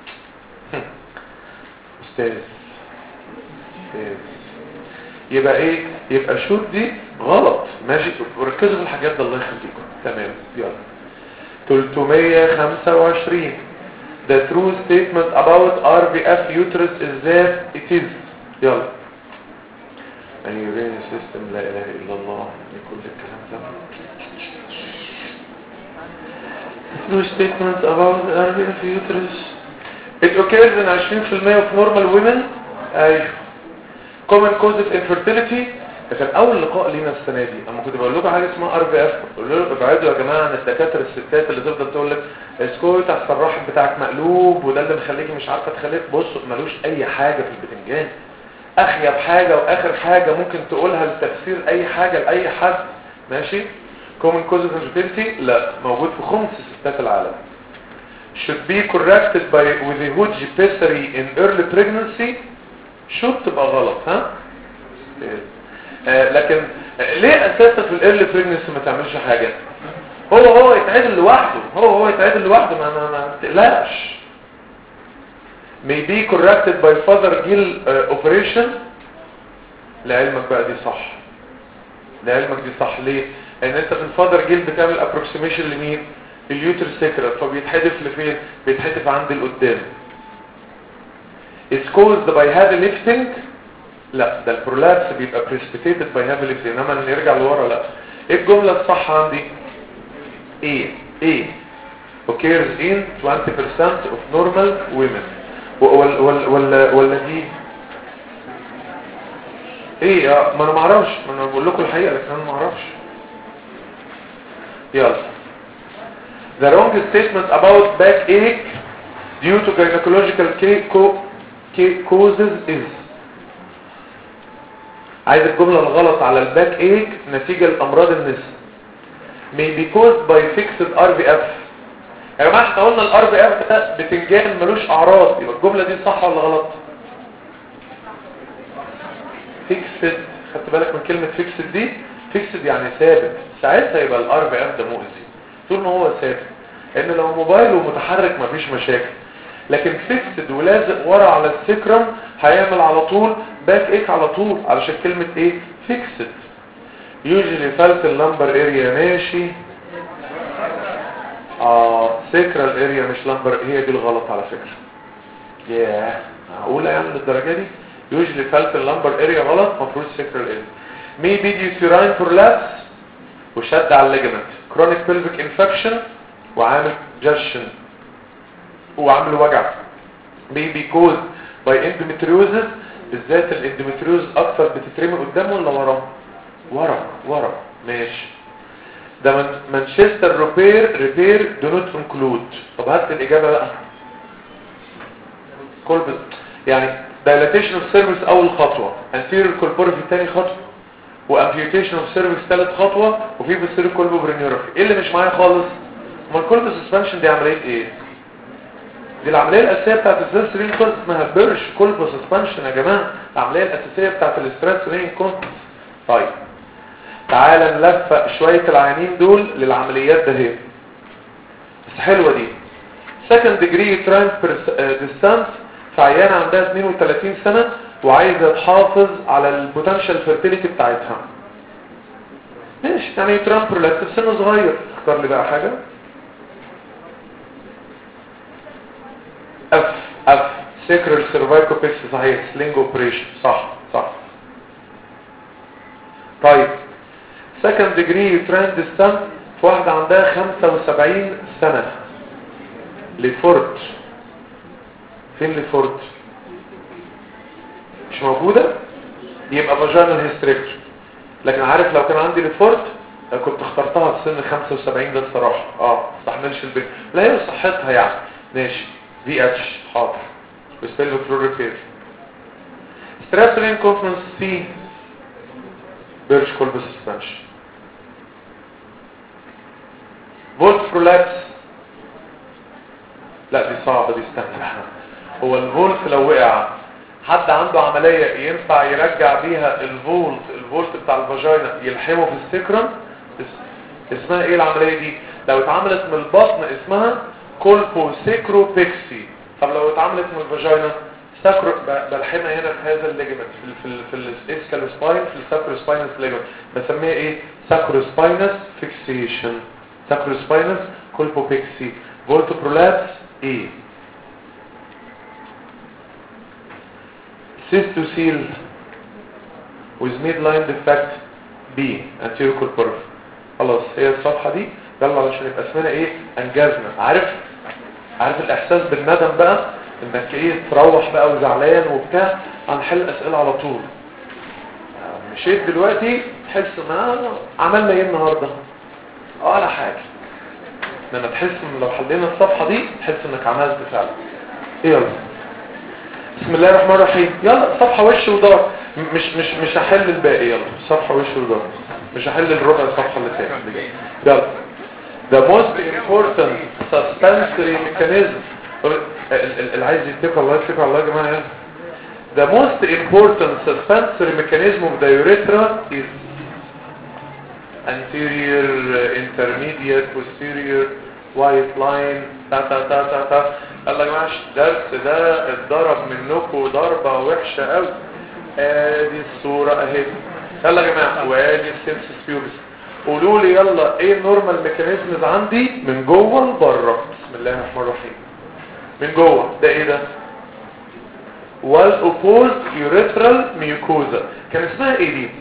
استاذ استاذ يبقى ايه؟ يبقى should دي غلط. ماشي وركزوا في الحاجات دي الله يخليكم. تمام يلا. ثلاثمية وخمسة وعشرين the true statement about ار بي اف uterus is that it is. يلا. and urinary system لا اله الا الله كل الكلام ده. true statement about ار بي اف uterus it occurs in عشرين بالمية of normal women. ايوه. common cause of infertility كان اول لقاء لينا السنه دي اما كنت بقول لكم حاجه اسمها ار في اف، قلت لهم ابعدوا يا جماعه عن الدكاتره الستات اللي تفضل تقول لك اسكت احسن الرحم بتاعك مقلوب وده اللي مخليكي مش عارفه تخليك. بصوا ملوش اي حاجه في البتنجان، اخيب حاجه واخر حاجه ممكن تقولها لتفسير اي حاجه لاي حد ماشي. common causes of infertility لا موجود في خمس ستات العالم. should be corrected by with a huge pessary in early pregnancy should تبقى غلط ها. آه لكن آه ليه اساسا في الايرلي بريجنسي ما تعملش حاجه؟ هو هو يتعدل لوحده، هو هو يتعدل لوحده ما ما, ما تقلقش. may be corrected by father gill uh, operation. لعلمك بقى دي صح، لعلمك دي صح. ليه؟ ان انت في الفادر جيل بتعمل approximation لمين؟ اليوتر سيكرال، فبيتحدف لفين؟ بيتحدف عند القدام. is caused by heavy lifting. لا ده البرولابس بيبقى precipitated by heavy lifting، انما نرجع لورا لا. ايه الجمله الصح عندي؟ ايه ايه occurs in twenty percent of normal women. ولا ولا ولا دي ايه؟ اه ما انا ما اعرفش، ما انا بقول لكم الحقيقه لكن انا ما اعرفش. يلا. The wrong statement about backache due to gynecological causes is. عايز الجمله الغلط على الباك ايك نتيجه لامراض النساء. may be caused by fixed ار في اف. يا جماعه احنا قلنا الار في اف ده بتنجان ملوش اعراض، يبقى الجمله دي صح ولا غلط؟ فيكسد، خدت بالك من كلمه فيكسد دي؟ فيكسد يعني ثابت، ساعتها يبقى الار في اف ده مؤذي طول ما هو ثابت. ان لو موبايل ومتحرك مفيش مشاكل، لكن فيكسد ولازق ورا على السكرم هيعمل على طول باك ايك على طول، علشان كلمه ايه؟ فيكسد. يوجلي فالت اللمبر اريا ماشي. اه سكرال اريا مش لمبر، هي دي الغلط على فكره. ياه معقوله يعني للدرجه دي؟ يوجلي فالت اللمبر اريا غلط، المفروض سكرال اريا. ميبي ديوتيراين برولابس وشد على الليجمنت، كرونيك بيلفيك انفكشن وعامل جشن وعامل وجع. ميبي كوز باي اندوميتريوزس، بالذات الاندوميتريوز اكتر بتترمي قدام ولا ورا؟ ورا ورا ماشي. ده من مانشستر ريبير ريبير دو نوت انكلود. طب هات الاجابه بقى. كولبس يعني دايلاتيشن اوف سيرفيس اول خطوه، انتيريور كولبورفي ثاني خطوه، وامبيوتيشن اوف سيرفيس ثالث خطوه، وفي بوستيريور كولبوبرينيوروفي. ايه اللي مش معايا خالص؟ ما الكولبس سسبنشن دي عمليه ايه؟ دي العمليه الاساسيه بتاعت الستريس رين كونت، اسمها بيرش كولبس سسبنشن يا جماعه، العمليه الاساسيه بتاعت الستريس رين كونت. طيب تعال نلفق شويه العيانين دول للعمليات ده هي بس حلوه دي. سكند ديجري ترانسفير ديستانس في عيانه عندها اثنين وثلاثين سنه وعايزه تحافظ على البوتنشال فيرتيليتي بتاعتها. ماشي يعني ترامبرولات في سن صغير. اختار لي بقى حاجه. اف اف سيكرال سيرفايكوبيكس صحيح، سلينج اوبريشن صح صح. طيب سكند ديجري ترانس ديستانس في واحده عندها خمسة وسبعين سنه لفورت. فين لفورت؟ مش موجوده، يبقى فاجينال هيستريكتومي. لكن عارف لو كان عندي لفورت كنت اخترتها في سن خمسة وسبعين ده الصراحه. اه استحملش البنت، لا هي صحتها يعني ماشي. في اتش حاضر. بسبيلو فلور ريبير. ستريس رين كونفرنس سي بيرش كولبس سسبنشن. فولت برولابس لا دي صعبه دي، استنى. هو الفولت لو وقع حد عنده عمليه ينفع يرجع بيها الفولت الفولت بتاع الفاجينا يلحمه في السكرم؟ اسمها ايه العمليه دي؟ لو اتعملت من البطن اسمها كولبوسيكروبيكسي. طب لو اتعملت من الفاجينا ساكرو بلحمها هنا في هذا الليجمنت في ال في الاسكال سباين في الساكروسباينس ليجمنت، بسميها ايه؟ ساكروسباينس فيكسيشن. ساكروسباينس كولبوبيكسي. فولت برولابس ايه؟ سيستوسيل with midline defect B anterior colporous. خلاص هي الصفحة دي. يلا علشان يبقى اسمنا ايه؟ انجزنا. عارف عارف الاحساس بالندم بقى انك ايه تروح بقى وزعلان وبتاع، هنحل اسئلة على طول. مشيت دلوقتي تحس ما عملنا ايه النهارده ولا حاجه، لما تحس ان لو حلينا الصفحه دي تحس انك عملت فعلا. يلا بسم الله الرحمن الرحيم. يلا صفحه وش وظهر، مش مش مش هحل الباقي. يلا صفحه وش وظهر، مش هحل الربع الصفحه اللي فاتت. يلا the most important suspensory mechanism اللي عايز يتفق الله يتفق الله يا جماعه. the most important suspensory mechanism of the urethra is anterior, intermediate, posterior, white line تا تا تا تا تا. يلا يا جماعه الدرس ده اتضرب منكم ضربه وحشه قوي. ادي الصوره اهي. يلا يا جماعه وادي السيمسس بيوبس. قولوا لي يلا ايه النورمال ميكانيزمز عندي من جوه لبره. بسم الله الرحمن الرحيم. من جوه ده ايه ده؟ والأوبوزد يوريثرال ميوكوزا. كان اسمها ايه دي؟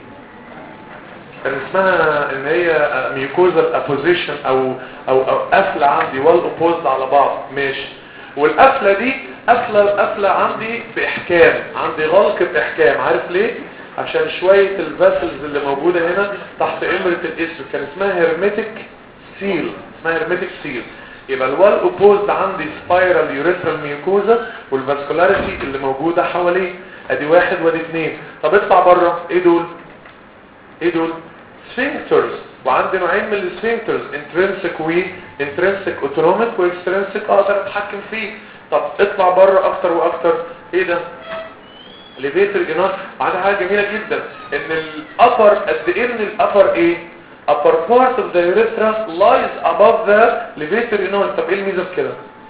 كان اسمها ان هي ميوكوزا ابوزيشن او او او قفله عندي والأوبوزد على بعض. ماشي. والقفله دي قفله قفله عندي باحكام، عندي غلق باحكام. عارف ليه؟ عشان شويه الفاسلز اللي موجوده هنا تحت امره الاسم كان اسمها هيرميتيك سيل، اسمها هيرميتيك سيل. يبقى الوال اوبوزد عندي سبايرال يوريثرال ميوكوزا والفاسكولاريتي اللي موجوده حواليه. ادي واحد وادي اثنين. طب اطلع بره ايه دول؟ ايه دول؟ سفنكترز. وعندي نوعين من السفنكترز، انترنسك و انترنسك اوتونوميك واكسترنسك اقدر اتحكم فيه. طب اطلع بره اكتر واكتر. ايه ده؟ ليفيتر انار. وعندها حاجه جميله جدا ان الابر قد ايه من الابر ايه؟ upper part of the urethra lies above the levator inner. طب ايه الميزه في كده؟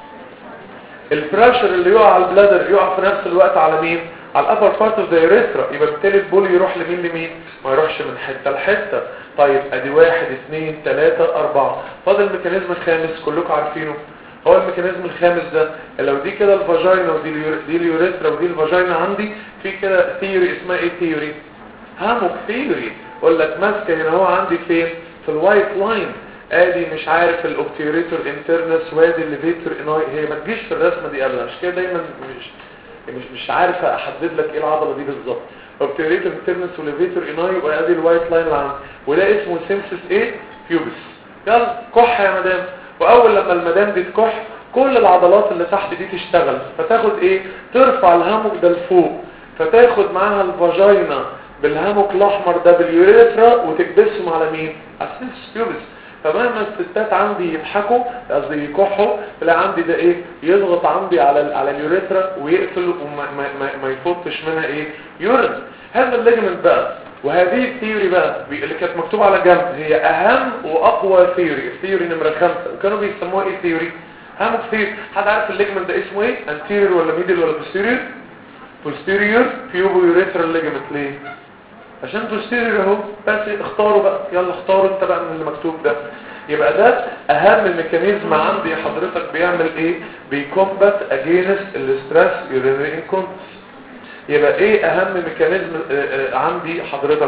البريشر اللي يقع على البلادر يقع في نفس الوقت على مين؟ على الابر بارت اوف ذا urethra. يبقى بالتالي البول يروح لمين لمين؟ ما يروحش من حته لحته. طيب ادي واحد اثنين ثلاثة اربعة. فاضل الميكانيزم الخامس كلكم عارفينه. هو الميكانيزم الخامس ده لو دي كده الفاجينا ودي دي اليوريثرا ودي الفاجينا عندي في كده ثيوري اسمها ايه ثيوري؟ هاموك ثيوري. اقول لك ماسكه هنا هو عندي فين؟ في الوايت لاين. ادي مش عارف الاوبتيوريتور انترنس وادي الليفيتور اناي. هي ما تجيش في الرسمه دي ابدا، عشان كده دايما مش مش مش عارف احدد لك ايه العضله دي بالظبط. اوبتيوريتور انترنس وليفيتور اناي وادي الوايت لاين اللي عندي وده اسمه سيمسس ايه؟ بيوبس. يلا كح يا مدام. واول لما المدام دي تكح كل العضلات اللي تحت دي تشتغل فتاخد ايه؟ ترفع الهاموك ده لفوق فتاخد معاها الفاجينا بالهاموك الاحمر ده باليوريثرا وتكبسهم على مين؟ على السيمسس بيوبس. فمهما الستات عندي يضحكوا قصدي يكحوا تلاقي عندي ده ايه؟ يضغط عندي على على اليوريثرا ويقفل وما ما ما, ما يفوتش منها ايه؟ يورين. هذا الليجمنت بقى وهذه الثيوري بقى اللي كانت مكتوبه على جنب هي اهم واقوى ثيوري، الثيوري نمره خمسة وكانوا بيسموها ايه ثيوري؟ هاموك ثيوري. حد عارف الليجمنت ده اسمه ايه؟ انتيريور ولا ميدل ولا بوستيريور؟ بوستيريور بيوبو يوريثرال ليجمنت. ليه؟ عشان بوستيريور اهو. بس اختاروا بقى، يلا اختاروا انت بقى من اللي مكتوب ده. يبقى ده اهم ميكانيزم عندي حضرتك بيعمل ايه؟ بيكومبات اجينست الاسترس يورينري انكونتنس. يبقى ايه اهم ميكانيزم عندي حضرتك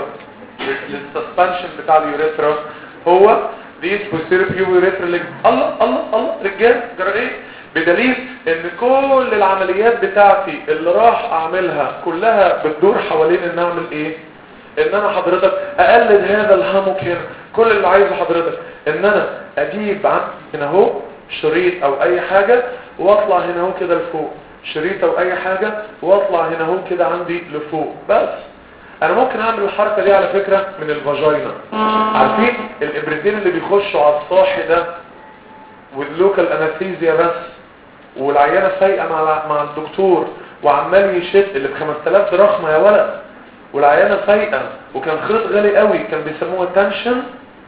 للسسبنشن بتاع اليوريثرا؟ هو دي بوستيريور بيوبو يوريثرال ليجمنت. الله الله الله رجال جرى ايه؟ بدليل ان كل العمليات بتاعتي اللي راح اعملها كلها بتدور حوالين ان اعمل ايه؟ ان انا حضرتك اقلد هذا الهاموك هنا. كل اللي عايزه حضرتك ان انا اجيب عندي هنا اهو شريط او اي حاجة واطلع هنا اهو كده لفوق، شريط او اي حاجة واطلع هنا اهو كده عندي لفوق. بس انا ممكن اعمل الحركة دي على فكرة من الفاجينا. عارفين الابرتين اللي بيخشوا على الصاحي ده واللوكال انستيزيا بس والعيانة سايقة مع مع الدكتور وعمال يشد اللي ب خمسة آلاف دراهم يا ولد والعيانة سايقة وكان خيط غالي قوي كان بيسموها تنشن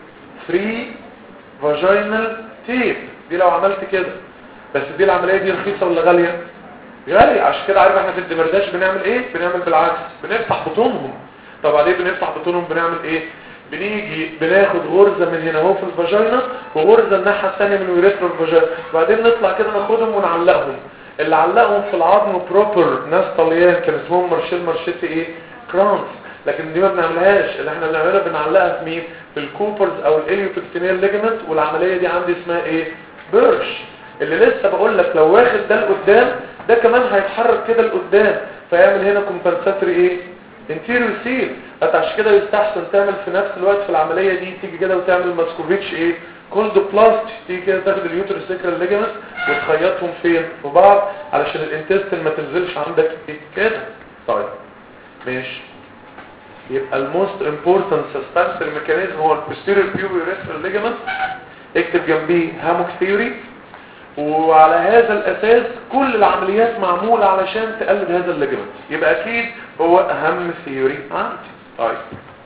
فري فاجينال تيب. دي لو عملت كده بس دي العملية دي رخيصة ولا غالية؟ غالية. عشان كده عارف احنا في الدمرداش بنعمل ايه؟ بنعمل بالعكس، بنفتح بطونهم. طب عليه بنفتح بطونهم بنعمل ايه؟ بنيجي بناخد غرزة من هنا اهو في الفاجينا وغرزة الناحية الثانية من يوريثرا الفاجينا وبعدين نطلع كده ناخدهم ونعلقهم. اللي علقهم في العظم بروبر ناس طليان كان اسمهم مارشيل مارشيتي ايه؟ كرانس. لكن دي ما بنعملهاش. اللي احنا بنعملها بنعلقها في مين؟ في الكوبرز او الاليوبكتينيال ليجمنت. والعملية دي عندي اسمها ايه؟ بيرش. اللي لسه بقول لك لو واخد ده لقدام ده كمان هيتحرك كده لقدام فيعمل هنا كومبنساتوري ايه؟ انتيريور سيل. عشان كده يستحسن تعمل في نفس الوقت في العمليه دي تيجي كده وتعمل ماسكوفيتش ايه كولدوبلاستي، تيجي كده تاخد اليوتروسيكرال ليجامنت وتخيطهم فين في بعض علشان الانتستين ما تنزلش عندك ايه كده. طيب ماشي، يبقى الموست امبورتنت سستانسل ميكانيزم هو البوستيريور بيوبيوريثرال ليجامنت. اكتب جنبيه هاموك ثيوري، وعلى هذا الاساس كل العمليات معموله علشان تقلد هذا الليجامنت، يبقى اكيد هو اهم ثيوري عندي. طيب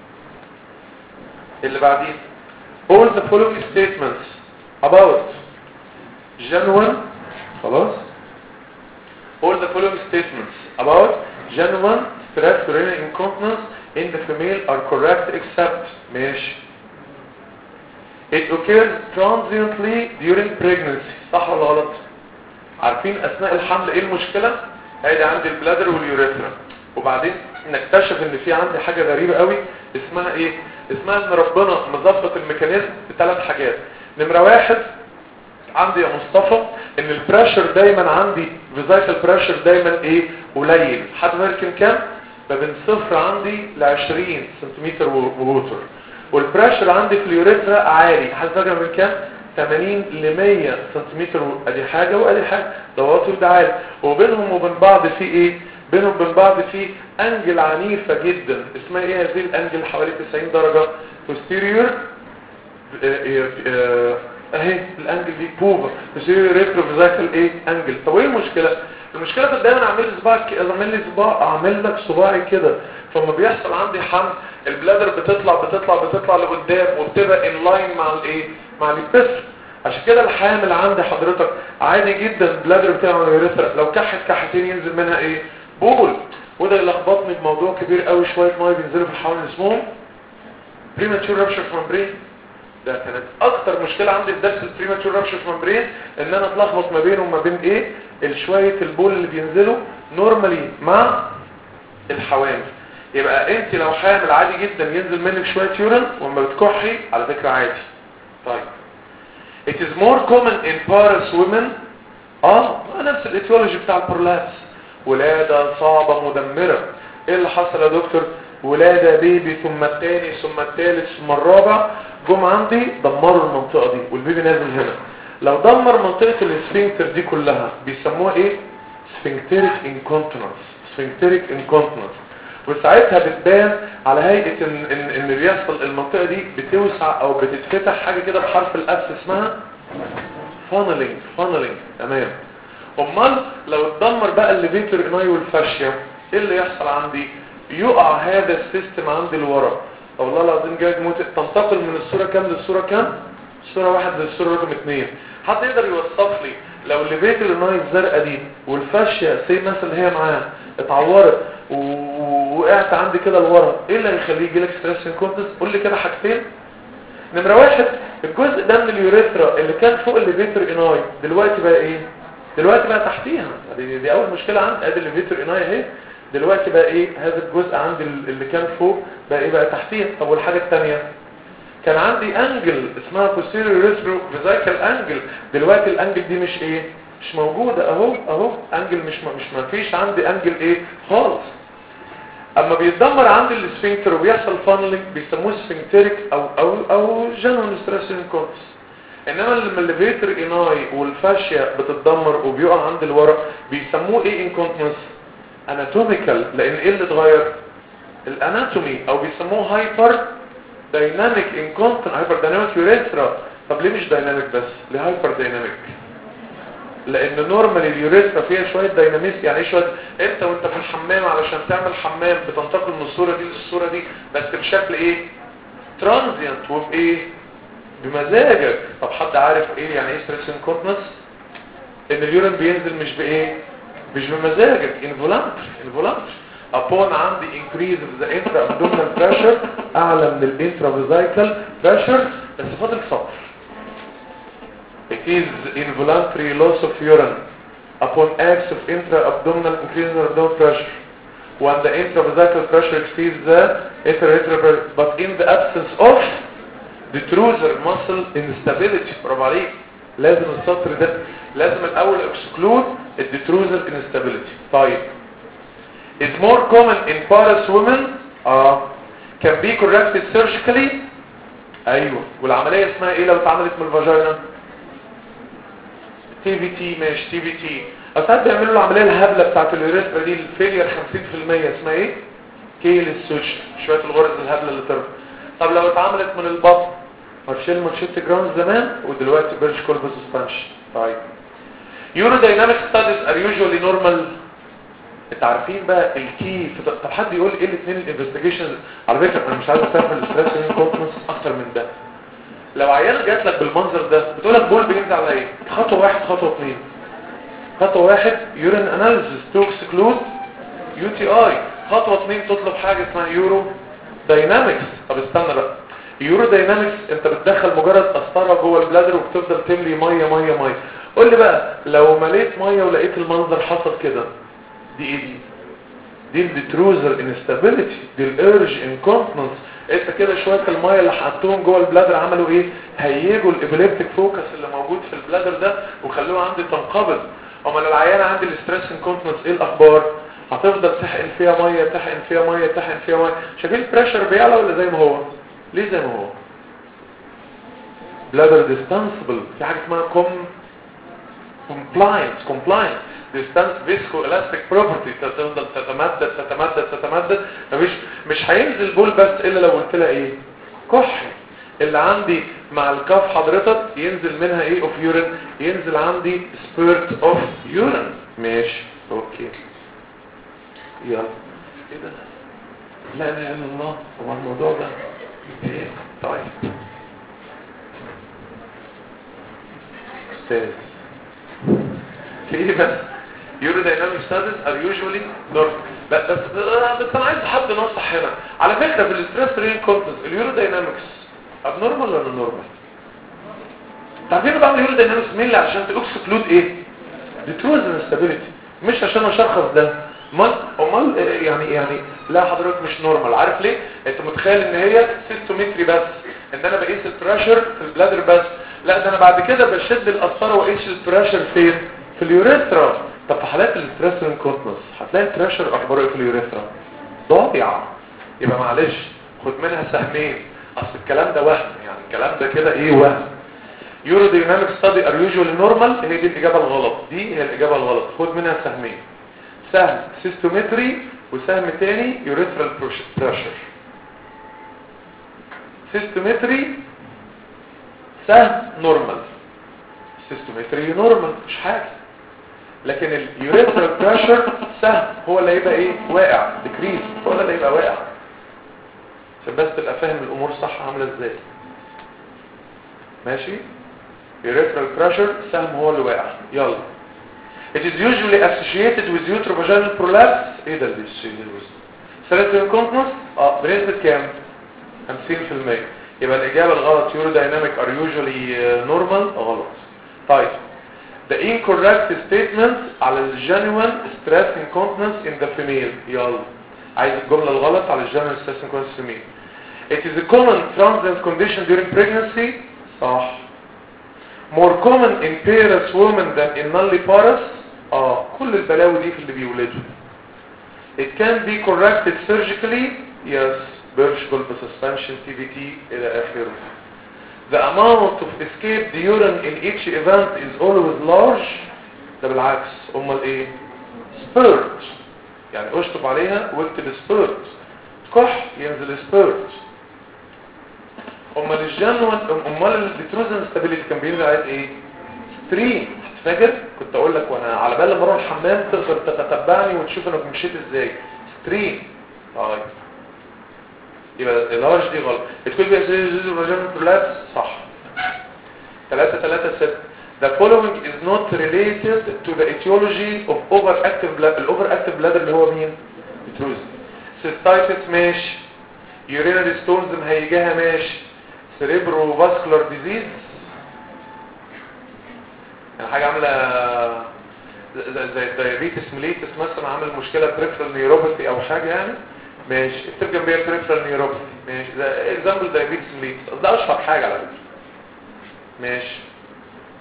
اللي بعدين all the following statements about genuine خلاص all the following statements about genuine stress urinary incontinence in the female are correct except ماشي it occurs transiently during pregnancy. صح ولا غلط؟ عارفين اثناء الحمل ايه المشكله؟ ادي عندي البلادر واليوريثرا، وبعدين نكتشف ان في عندي حاجه غريبه قوي اسمها ايه؟ اسمها ان ربنا مظبط الميكانيزم بثلاث حاجات. نمره واحد عندي يا مصطفى ان البريشر دايما عندي فيزايكال بريشر دايما ايه؟ قليل. حد فاكر كام؟ ما بين صفر عندي ل عشرين سنتيمتر ووتر، والبريشر عندي في اليوريثرا عالي. حد فاكر من كام؟ ثمانين ل مية سنتيمتر. ادي حاجه وادي حاجه، ده وتر ده عالي، وبينهم وبين بعض في ايه؟ بينهم وبين بعض في انجل عنيفه جدا اسمها ايه هذه الانجل؟ حوالي تسعين درجه posterior اهي الانجل دي بوفا posterior retrovisceral ايه انجل. طب ايه المشكله؟ المشكله في دايما اعمل لي صباعك اعمل لي صباع اعمل لك صباعي كده، فلما بيحصل عندي حمل البلادر بتطلع بتطلع بتطلع لقدام وبتبقى ان لاين مع الايه؟ مع البسر. عشان كده الحامل عندي حضرتك عادي جدا البلادر بتاعه اليوريثرا لو كحت كحتين ينزل منها ايه؟ بول. وده يلخبطني بموضوع كبير قوي، شويه ميه بينزلوا في الحوالي اسمهم بريماتشور رابشر ممبرين. ده كانت اكتر مشكله عندي في درس البريماتشور رابشر ممبرين ان انا اتلخبط ما بينه وما بين ايه؟ الشويه البول اللي بينزلوا نورمالي مع الحوامل. يبقى انت لو حامل عادي جدا ينزل منك شويه يورين، وما بتكحي على فكره عادي. طيب it is more common in Paris women اه نفس الاتيولوجي بتاع البرولابس. ولاده صعبه مدمره. ايه اللي حصل يا دكتور؟ ولاده بيبي ثم الثاني ثم الثالث ثم الرابع جم عندي دمروا المنطقه دي والبيبي نازل هنا. لو دمر منطقه الاسفنكتر دي كلها بيسموها ايه؟ سفنكتريك انكونتيننس. سفنكتريك انكونتيننس. وساعتها بتبان على هيئه ان ان, إن بيحصل المنطقه دي بتوسع او بتتفتح حاجه كده بحرف الاس اسمها فانلينج. فانلينج تمام. امال لو اتدمر بقى الليفيتور اناي والفاشيا ايه اللي يحصل عندي؟ يقع هذا السيستم عندي لورا. والله العظيم جاي تموت. تنتقل من الصوره كام للصوره كام؟ الصوره واحد للصوره رقم اثنين. حد يقدر يوصف لي لو الليفيتور اناي الزرقاء دي والفاشيا سي مثلا هي معاها اتعورت ووقعت عندي كده لورا ايه اللي هيخليه يجي لك ستريس انكونتنس؟ قول لي كده حاجتين. نمره واحد الجزء ده من اليوريثرا اللي كان فوق الليفيتور اناي دلوقتي بقى ايه؟ دلوقتي بقى تحتيها. دي, دي اول مشكله عندي. ادي الليفيتور اناي اهي دلوقتي بقى ايه؟ هذا الجزء عندي اللي كان فوق بقى ايه؟ بقى تحتيها. طب والحاجه الثانيه كان عندي انجل اسمها posterior retrovisceral انجل، دلوقتي الانجل دي مش ايه؟ مش موجوده اهو اهو انجل مش مش ما فيش عندي انجل ايه خالص. اما بيتدمر عندي السفنكتر وبيحصل فانلينج بيسموه سفنكتريك او او او جنرال ستريس انكونتنس. انما لما الليفيتور اناي والفاشيا بتتدمر وبيقع عند الورا بيسموه ايه؟ انكونتنس اناتوميكال. لان ايه اللي اتغير؟ الاناتومي. او بيسموه هايبر دايناميك انكونتنس. هايبر دايناميك يوريثرا. طب ليه مش دايناميك بس؟ ليه هايبر دايناميك؟ لان نورمال اليوريثرا فيها شويه دايناميس. يعني ايه شويه؟ انت وانت في الحمام علشان تعمل حمام بتنتقل من الصوره دي للصوره دي بس بشكل ايه؟ ترانزيانت وبايه؟ بمزاجك. طب حد عارف ايه يعني ايه ستريس انكونتنس؟ ان اليورين بينزل مش بايه؟ مش بمزاجك. انفولانتري. انفولانتري upon عندي increase of the intra-abdominal pressure اعلى من الانترافيزايكال pressure. بس فاضل سطر. It is involuntary loss of urine upon acts of intra-abdominal increase in abdominal pressure when the intravesical pressure exceeds the intra-atrial pressure, but in the absence of detrusor muscle instability. برافو عليك. لازم السطر ده لازم الاول exclude الديتروزر instability. طيب is more common in porous women اه can be corrected surgically ايوه والعمليه اسمها ايه لو اتعملت من الفاجينا تي في تي ماشي تي في تي اساعد بيعملوا العمليه الهبله بتاعت اليوريثرا دي الفيلير خمسين في المية اسمها ايه كيل السوش شويه الغرز الهبله اللي طرف طب لو اتعملت من البطن مارشيل مارشيت جرام زمان ودلوقتي بيرش كولبس سبانش طيب يورودايناميك ستاديز ار يوجوالي نورمال انت عارفين بقى الكي في... طب حد يقول ايه الاثنين الانفستيجيشن على فكره انا مش عايز افهم الاستريس كونفرنس اكتر من ده لو عيان جات لك بالمنظر ده بتقول لك بول بينزل على ايه خطوه واحد خطوه اثنين خطوه واحد يورين اناليسيس تو اكسكلود يو تي اي خطوه اثنين تطلب حاجه اسمها يورو داينامكس طب استنى بقى يورو داينامكس انت بتدخل مجرد قسطره جوه البلادر وبتفضل تملي ميه ميه ميه قول لي بقى لو مليت ميه ولقيت المنظر حصل كده دي ايه دي دي الديتروزر انستابيليتي دي الارج انكونتنس انت كده شويه الميه اللي حطوهم جوه البلادر عملوا ايه هيجوا الابيليبتيك فوكس اللي موجود في البلادر ده وخلوه عندي تنقبض امال العيان عندي الاستريس انكونتنس ايه الاخبار هتفضل تحقن فيها ميه تحقن فيها ميه تحقن فيها ميه شايفين البريشر بيعلى ولا زي ما هو ليه زي ما هو بلادر ديستانسبل في حاجه اسمها كوم compliance compliance distance viscoelastic property تفضل تتمدد تتمدد تتمدد مفيش مش هينزل بول بس الا لو قلت لها ايه كح اللي عندي مع الكف حضرتك ينزل منها ايه اوف يورين ينزل عندي spurt اوف يورين ماشي اوكي يلا ايه ده لا اله الا الله هو الموضوع ده ايه طيب استاذ في ايه بقى urodynamic studies are usually normal بس بس انا عايز حد نصح هنا على فكره في الستريس رين كونتنس اليوروداينامكس abnormal ولا نورمال تعرفين بعمل اليوروداينامكس مين اللي عشان تاكسكلود ايه ديتروز انستابيليتي مش عشان اشخص ده امال امال يعني يعني لا حضرتك مش نورمال عارف ليه انت متخيل ان هي سيستومتري بس ان انا بقيس البريشر في البلادر بس لا ده انا بعد كده بشد القسطره واقيس البريشر فين في اليوريثرا طب في حالات الاستريس انكونتنس هتلاقي البريشر اخباره ايه في اليوريثرا ضايع يبقى معلش خد منها سهمين اصل الكلام ده وهم يعني الكلام ده كده ايه وهم يورودايناميك ستادي ار يوجوالي نورمال هي دي الاجابه الغلط دي هي الاجابه الغلط خد منها سهمين سهم سيستومتري وسهم تاني يوريثرال بريشر سيستومتري سهم نورمال سيستومتري نورمال مش حاجه لكن اليوريثرال بريشر سهم هو اللي هيبقى ايه واقع ديكريز هو اللي هيبقى واقع عشان بس تبقى فاهم الامور صح عامله ازاي ماشي urethral pressure سهم هو اللي واقع يلا it is usually associated with uterovaginal prolapse ايه ده اللي ثلاثة incontinence اه بنسبة كام خمسين في المية يبقى الاجابة الغلط urodynamic are usually normal غلط طيب the incorrect statement على genuine stress incontinence in the female يلا عايز الجملة الغلط على genuine stress incontinence in the female it is a common transient condition during pregnancy صح more common in parous women than in nulliparous اه كل البلاوي دي في اللي بيولدوا it can be corrected surgically yes birch bulb suspension T V T الى اخره the amount of escaped urine in each event is always large ده بالعكس امال ايه spurt يعني اشطب عليها واكتب spurt كح ينزل spurt امال الجنوان امال الديتروزن ستابيليتي كان بينزل على ايه ستريم فاكر كنت اقول لك وانا على بال لما اروح الحمام تقدر تتتبعني وتشوف انا مشيت ازاي ستريم طيب يبقى اللارج دي غلط تقول لي ازاي الرجل برولابس صح ثلاثة ثلاثة ستة the following is not related to the etiology of overactive blood الاوفر blood اللي هو مين ديتروزن cystitis ماشي urinary stones مهيجاها ماشي cerebrovascular disease يعني حاجة عاملة زي diabetes mellitus مثلا عامل مشكلة peripheral neuropathy او حاجة يعني ماشي اكتب جنبيها peripheral neuropathy ماشي ده example diabetes mellitus ده اشهر حاجة على فكرة ماشي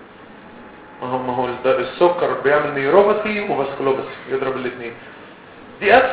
ما هو ما هو السكر بيعمل neuropathy وفاسكولوباثي يضرب الاثنين دي اكس.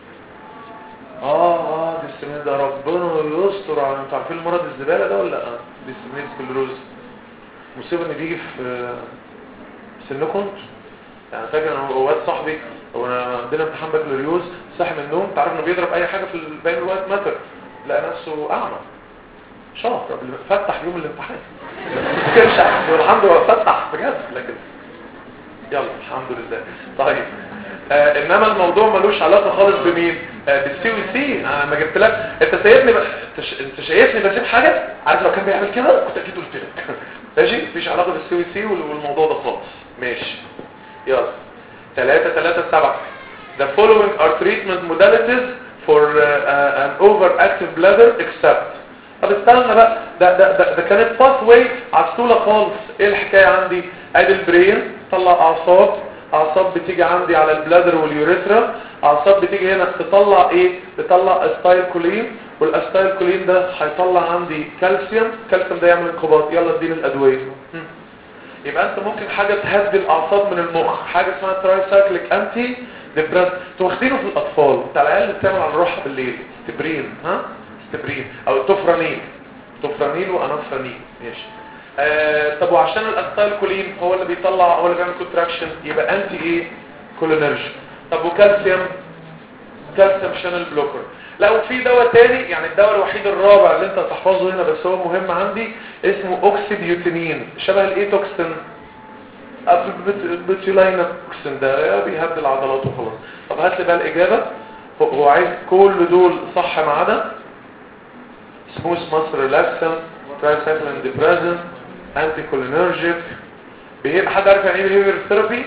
اه اه ديستمينيز ده ربنا يستر على، انتوا عارفين المرض الزباله ده ولا لا؟ ديستمينيز سكلروز مصيبه ان بيجي في سنكم. يعني فاكر انا وواد صاحبي وانا عندنا امتحان بكالوريوس صاحي من النوم، تعرف انه بيضرب اي حاجه في باقي الوقت متر، لقى نفسه اعمى شهر قبل ما فتح يوم الامتحان. ما كانش عارف والحمد لله فتح بجد، لكن يلا الحمد لله. طيب آه انما الموضوع ملوش علاقه خالص بمين؟ آه بالسي وي سي. انا ما جبت لك، انت سايبني ب... انت, ش... انت شايفني بسيب حاجه؟ عارف لو كان بيعمل كده كنت اكيد قلت لك. ماشي مفيش علاقه بالسي وي سي والموضوع ده خالص. ماشي يلا ثلاثة ثلاثة سبعة. The following are treatment modalities for uh, uh, an overactive bladder except. طب استنى بقى، ده ده ده, ده كانت باث عسولة خالص. ايه الحكايه عندي؟ ادي البرين طلع اعصاب، اعصاب بتيجي عندي على البلادر واليوريثرا، اعصاب بتيجي هنا تطلع ايه؟ تطلع استايلكولين، والاستايلكولين ده هيطلع عندي كالسيوم، الكالسيوم ده يعمل انقباض، يلا اديني الادويه. يبقى انت ممكن حاجه تهدي الاعصاب من المخ، حاجه اسمها ترايسايكليك انتي ديبريس، واخدينه في الاطفال بتاع العيال اللي بتعمل على الروح بالليل، استبرين، ها استبرين او توفرانيل، توفرانيل وانفرانيل. ماشي آه طب وعشان الاستايلكولين هو اللي بيطلع، هو اللي بيعمل كونتراكشن، يبقى انتي ايه؟ كولينرجي. طب وكالسيوم؟ كالسيوم شانل بلوكر. لا وفي دواء تاني، يعني الدواء الوحيد الرابع اللي انت هتحفظه هنا بس هو مهم عندي، اسمه اوكسيبيوتينين، شبه الايتوكسين بتيولاين اوكسين، ده بيهدي العضلات وخلاص. طب هات لي بقى الاجابه، هو عايز كل دول صح ما عدا سموث ماسل ريلاكسنت، ترايسايكلين ديبريسنت، انتي كولينرجيك. بيبقى حد عارف يعني ايه بيهيفير ثيرابي؟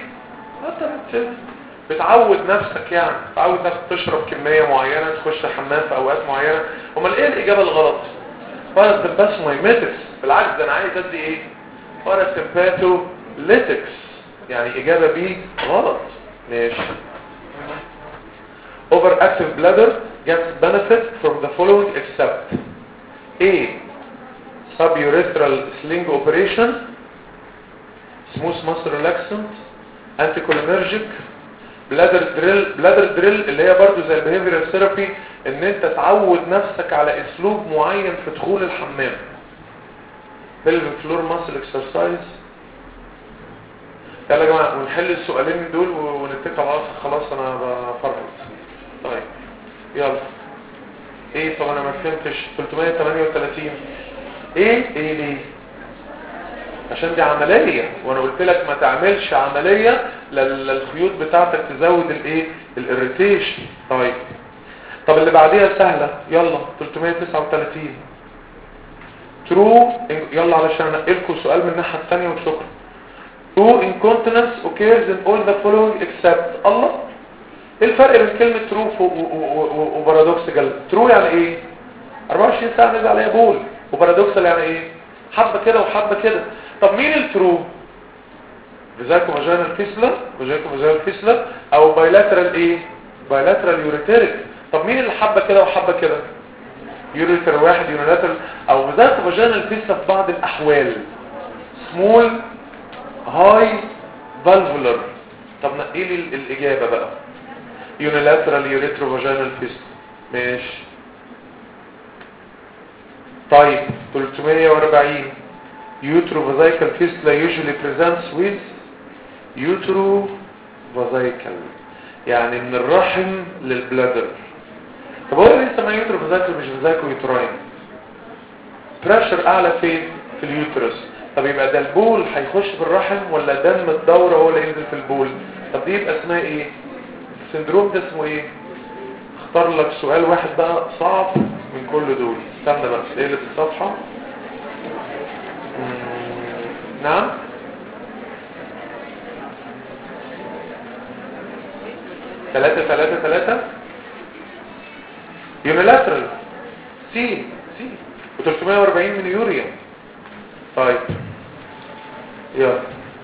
بتعود نفسك، يعني بتعود نفسك تشرب كميه معينه، تخش حمام في اوقات معينه. امال ايه الاجابه الغلط؟ باراسمباثومايميتكس. بالعكس ده انا عايز ادي ايه؟ باراسمباثوليتكس. يعني اجابه بي غلط. ماشي. overactive bladder gets benefit from the following except A. suburethral sling operation, smooth muscle relaxant, anticholinergic, bladder drill. bladder drill اللي هي برضو زي البيهيفيرال ثيرابي، ان انت تعود نفسك على اسلوب معين في دخول الحمام. pelvic floor muscle exercise. يلا يا جماعه ونحل السؤالين دول ونتكل على الله. خلاص انا بفرط. طيب يلا ايه؟ طب انا ما فهمتش. ثلاثمية وتمانية وتلاتين ايه ايه ليه؟ عشان دي عملية، وانا قلت لك ما تعملش عملية للخيوط بتاعتك تزود الايه؟ الاريتيشن. طيب طب اللي بعديها سهلة، يلا ثلاثمية وتسعة وتلاتين true. يلا علشان انقلكم سؤال من الناحية الثانية وشكرا. true incontinence occurs in all the following except. الله، ايه الفرق بين كلمة true وبارادوكسيكال؟ true يعني ايه؟ اربعة وعشرين ساعة نزل عليها بول، وبارادوكسال يعني ايه؟ حبة كده وحبة كده. طب مين الترو؟ فيزايكو فاجينال فيسلا، فيزايكو فاجينال فيسلا، او بايلاترال ايه؟ بايلاترال يوريتيريك. طب مين اللي حبة كده وحبة كده؟ يوريتر واحد يونيلاترال، او فيزايكو فاجينال فيسلا في بعض الاحوال سمول هاي فالفولر. طب نقي لي الاجابة بقى. يونيلاترال يوريترو فاجينال فيسلا. ماشي. طيب ثلاثمية واربعين uterovesical fistula usually presents with uterovesical، يعني من الرحم للبلادر. طب هو ليه اسمها uterovesical مش فيزايكو يوتراين؟ بريشر اعلى فين؟ في اليوترس. طب يبقى ده البول هيخش في الرحم ولا دم الدورة هو اللي ينزل في البول؟ طب دي يبقى اسمها ايه؟ السندروم ده اسمه ايه؟ اختار لك سؤال واحد بقى صعب من كل دول. استنى بقى اقلب الصفحة. نعم ثلاثة ثلاثة ثلاثة يونيلاترال سي سي وثلاثمية واربعين من يوريا. طيب يلا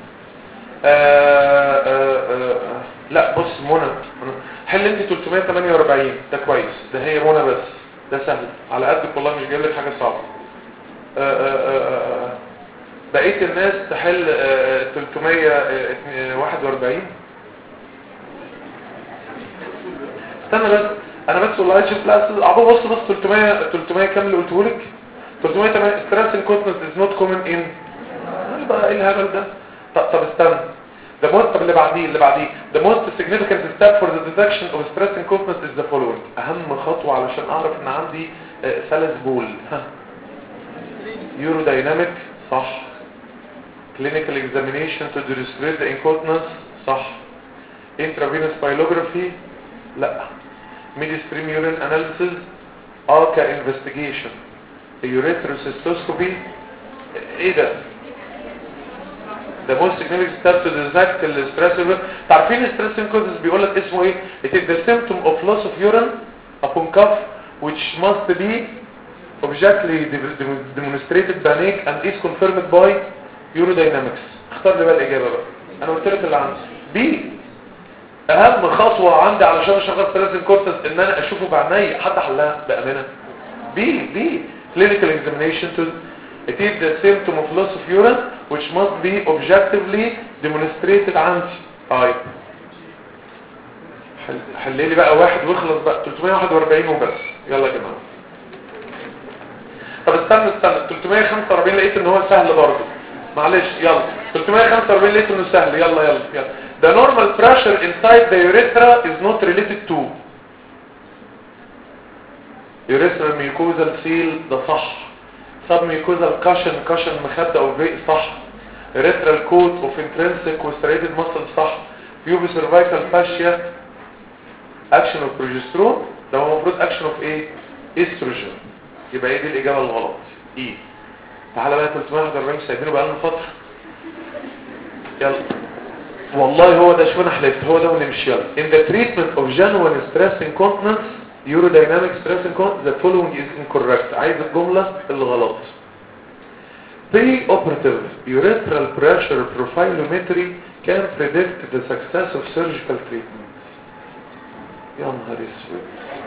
آه آه آه. لا بص منى حل انت ثلاثمية وتمانية واربعين ده كويس، ده هي منى بس ده سهل على قدك والله، مش جايب لك حاجه صعبه. آه آه آه. بقيه الناس تحل آه ثلاثمية وواحد واربعين. استنى بس انا بس والله عايز اشوف. لا عبو بص بص ثلاثمية ثلاثمية كام اللي قلته لك؟ ثلاثمية وثمانية stress incontinence is not common in بقى ايه الهبل ده؟ طب طب استنى the most طب اللي بعديه اللي بعديه the most significant step for the detection of stress incontinence is the following. اهم خطوه علشان اعرف ان عندي سلس بول. ها urodynamic صح. clinical examination to demonstrate the incontinence صح. intravenous pyelography لا. midstream urine analysis اه كinvestigation. urethrocytoscopy ايه ده؟ the most significant step to detect the stress. تعرفين stress incontinence بيقول لك اسمه ايه؟ it is the symptom of loss of urine upon cough which must be objectively demonstrated by Nick and is confirmed by urodynamics. اختار لي بقى الاجابه بقى. انا قلت لك اللي عندي بي. اهم خطوه عندي علشان اشغل stress incontinence ان انا اشوفه بعيني. حد حلها بامانه؟ بي بي clinical examination to it is the symptom of loss of urine which must be objectively demonstrated عندي. طيب حل, حل لي بقى واحد واخلص بقى. ثلاثمية وواحد وأربعين وبس. يلا يا جماعه. طب استنى استنى ثلاثمية وخمسة وأربعين لقيت ان هو سهل برضه. معلش يلا ثلاثمية وخمسة وأربعين لقيت انه سهل. يلا يلا يلا. The normal pressure inside the urethra is not related to urethral mucosal seal. ده صح. submucosal cushion cushion مخدة او فيق صح. urethral coat of intrinsic وستريتد muscle صح. pubic cervical fascia action of progesterone. ده هو المفروض action of ايه؟ estrogen. يبقى ايه دي الاجابه الغلط. ايه تعالى بقى ثلاثمية وواحد وأربعين سايبينه بقى لنا فتره. يلا والله هو ده. شوف انا حلفت هو ده ونمشي. يلا in the treatment of genuine stress incontinence urodynamic stress incontinence the following is incorrect. عايز الجمله الغلط. Pre-operative urethral pressure profilometry can predict the success of surgical treatment. يا نهار اسود.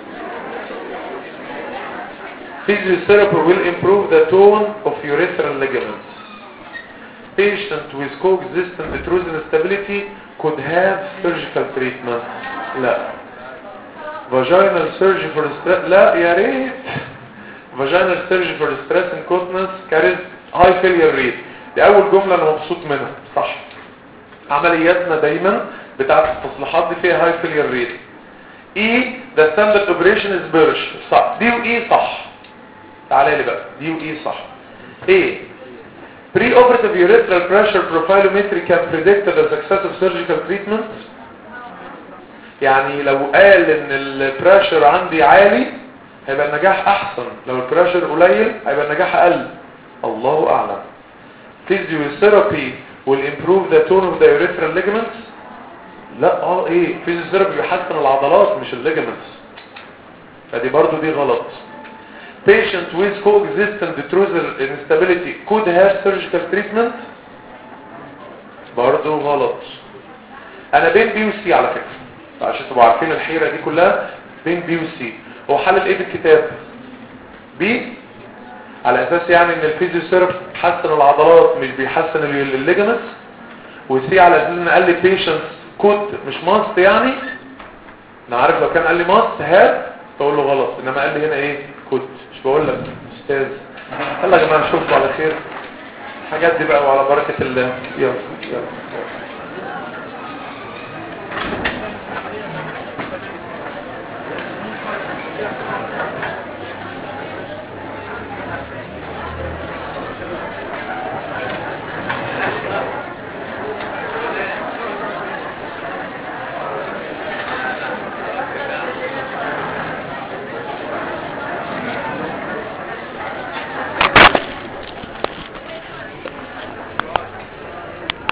Physiotherapy will improve the tone of urethral ligaments. Patient with coexistent intrusion instability could have surgical treatment. لا. Vaginal surgery for stress. لا يا ريت. Vaginal surgery for stress incontinence carries high failure rate. دي أول جملة أنا مبسوط منها. صح. عملياتنا دايما بتاعت التصليحات دي فيها high failure rate. E the standard operation is birch. صح. دي و E صح. تعالى لي بقى دي و E صح. ايه pre-operative urethral pressure profilometry can predict the success of surgical treatment. يعني لو قال ان البريشر عندي عالي هيبقى النجاح احسن، لو البريشر قليل هيبقى النجاح اقل. الله اعلم. physiotherapy will improve the tone of the urethral ligaments. لا اه ايه physiotherapy بيحسن العضلات مش الليجمنتس. فدي برضو دي غلط. Patient with coexistent detrusal instability could have surgical treatment. برضو غلط. انا بين بي وسي على فكرة عشان تبقوا عارفين الحيرة دي كلها. بين بي وسي هو حل الايه بالكتاب؟ بي على اساس يعني ان الفيزيوثيرابي بيحسن العضلات مش بيحسن الليجمنتس، وسي على اساس ان قال لي patients could مش ماست. يعني انا عارف لو كان قال لي ماست هاد تقول له غلط، انما قال لي هنا ايه كنت. مش بقول لك استاذ. يلا يا جماعه نشوفكم على خير. الحاجات دي بقى وعلى بركه الله. يلا يلا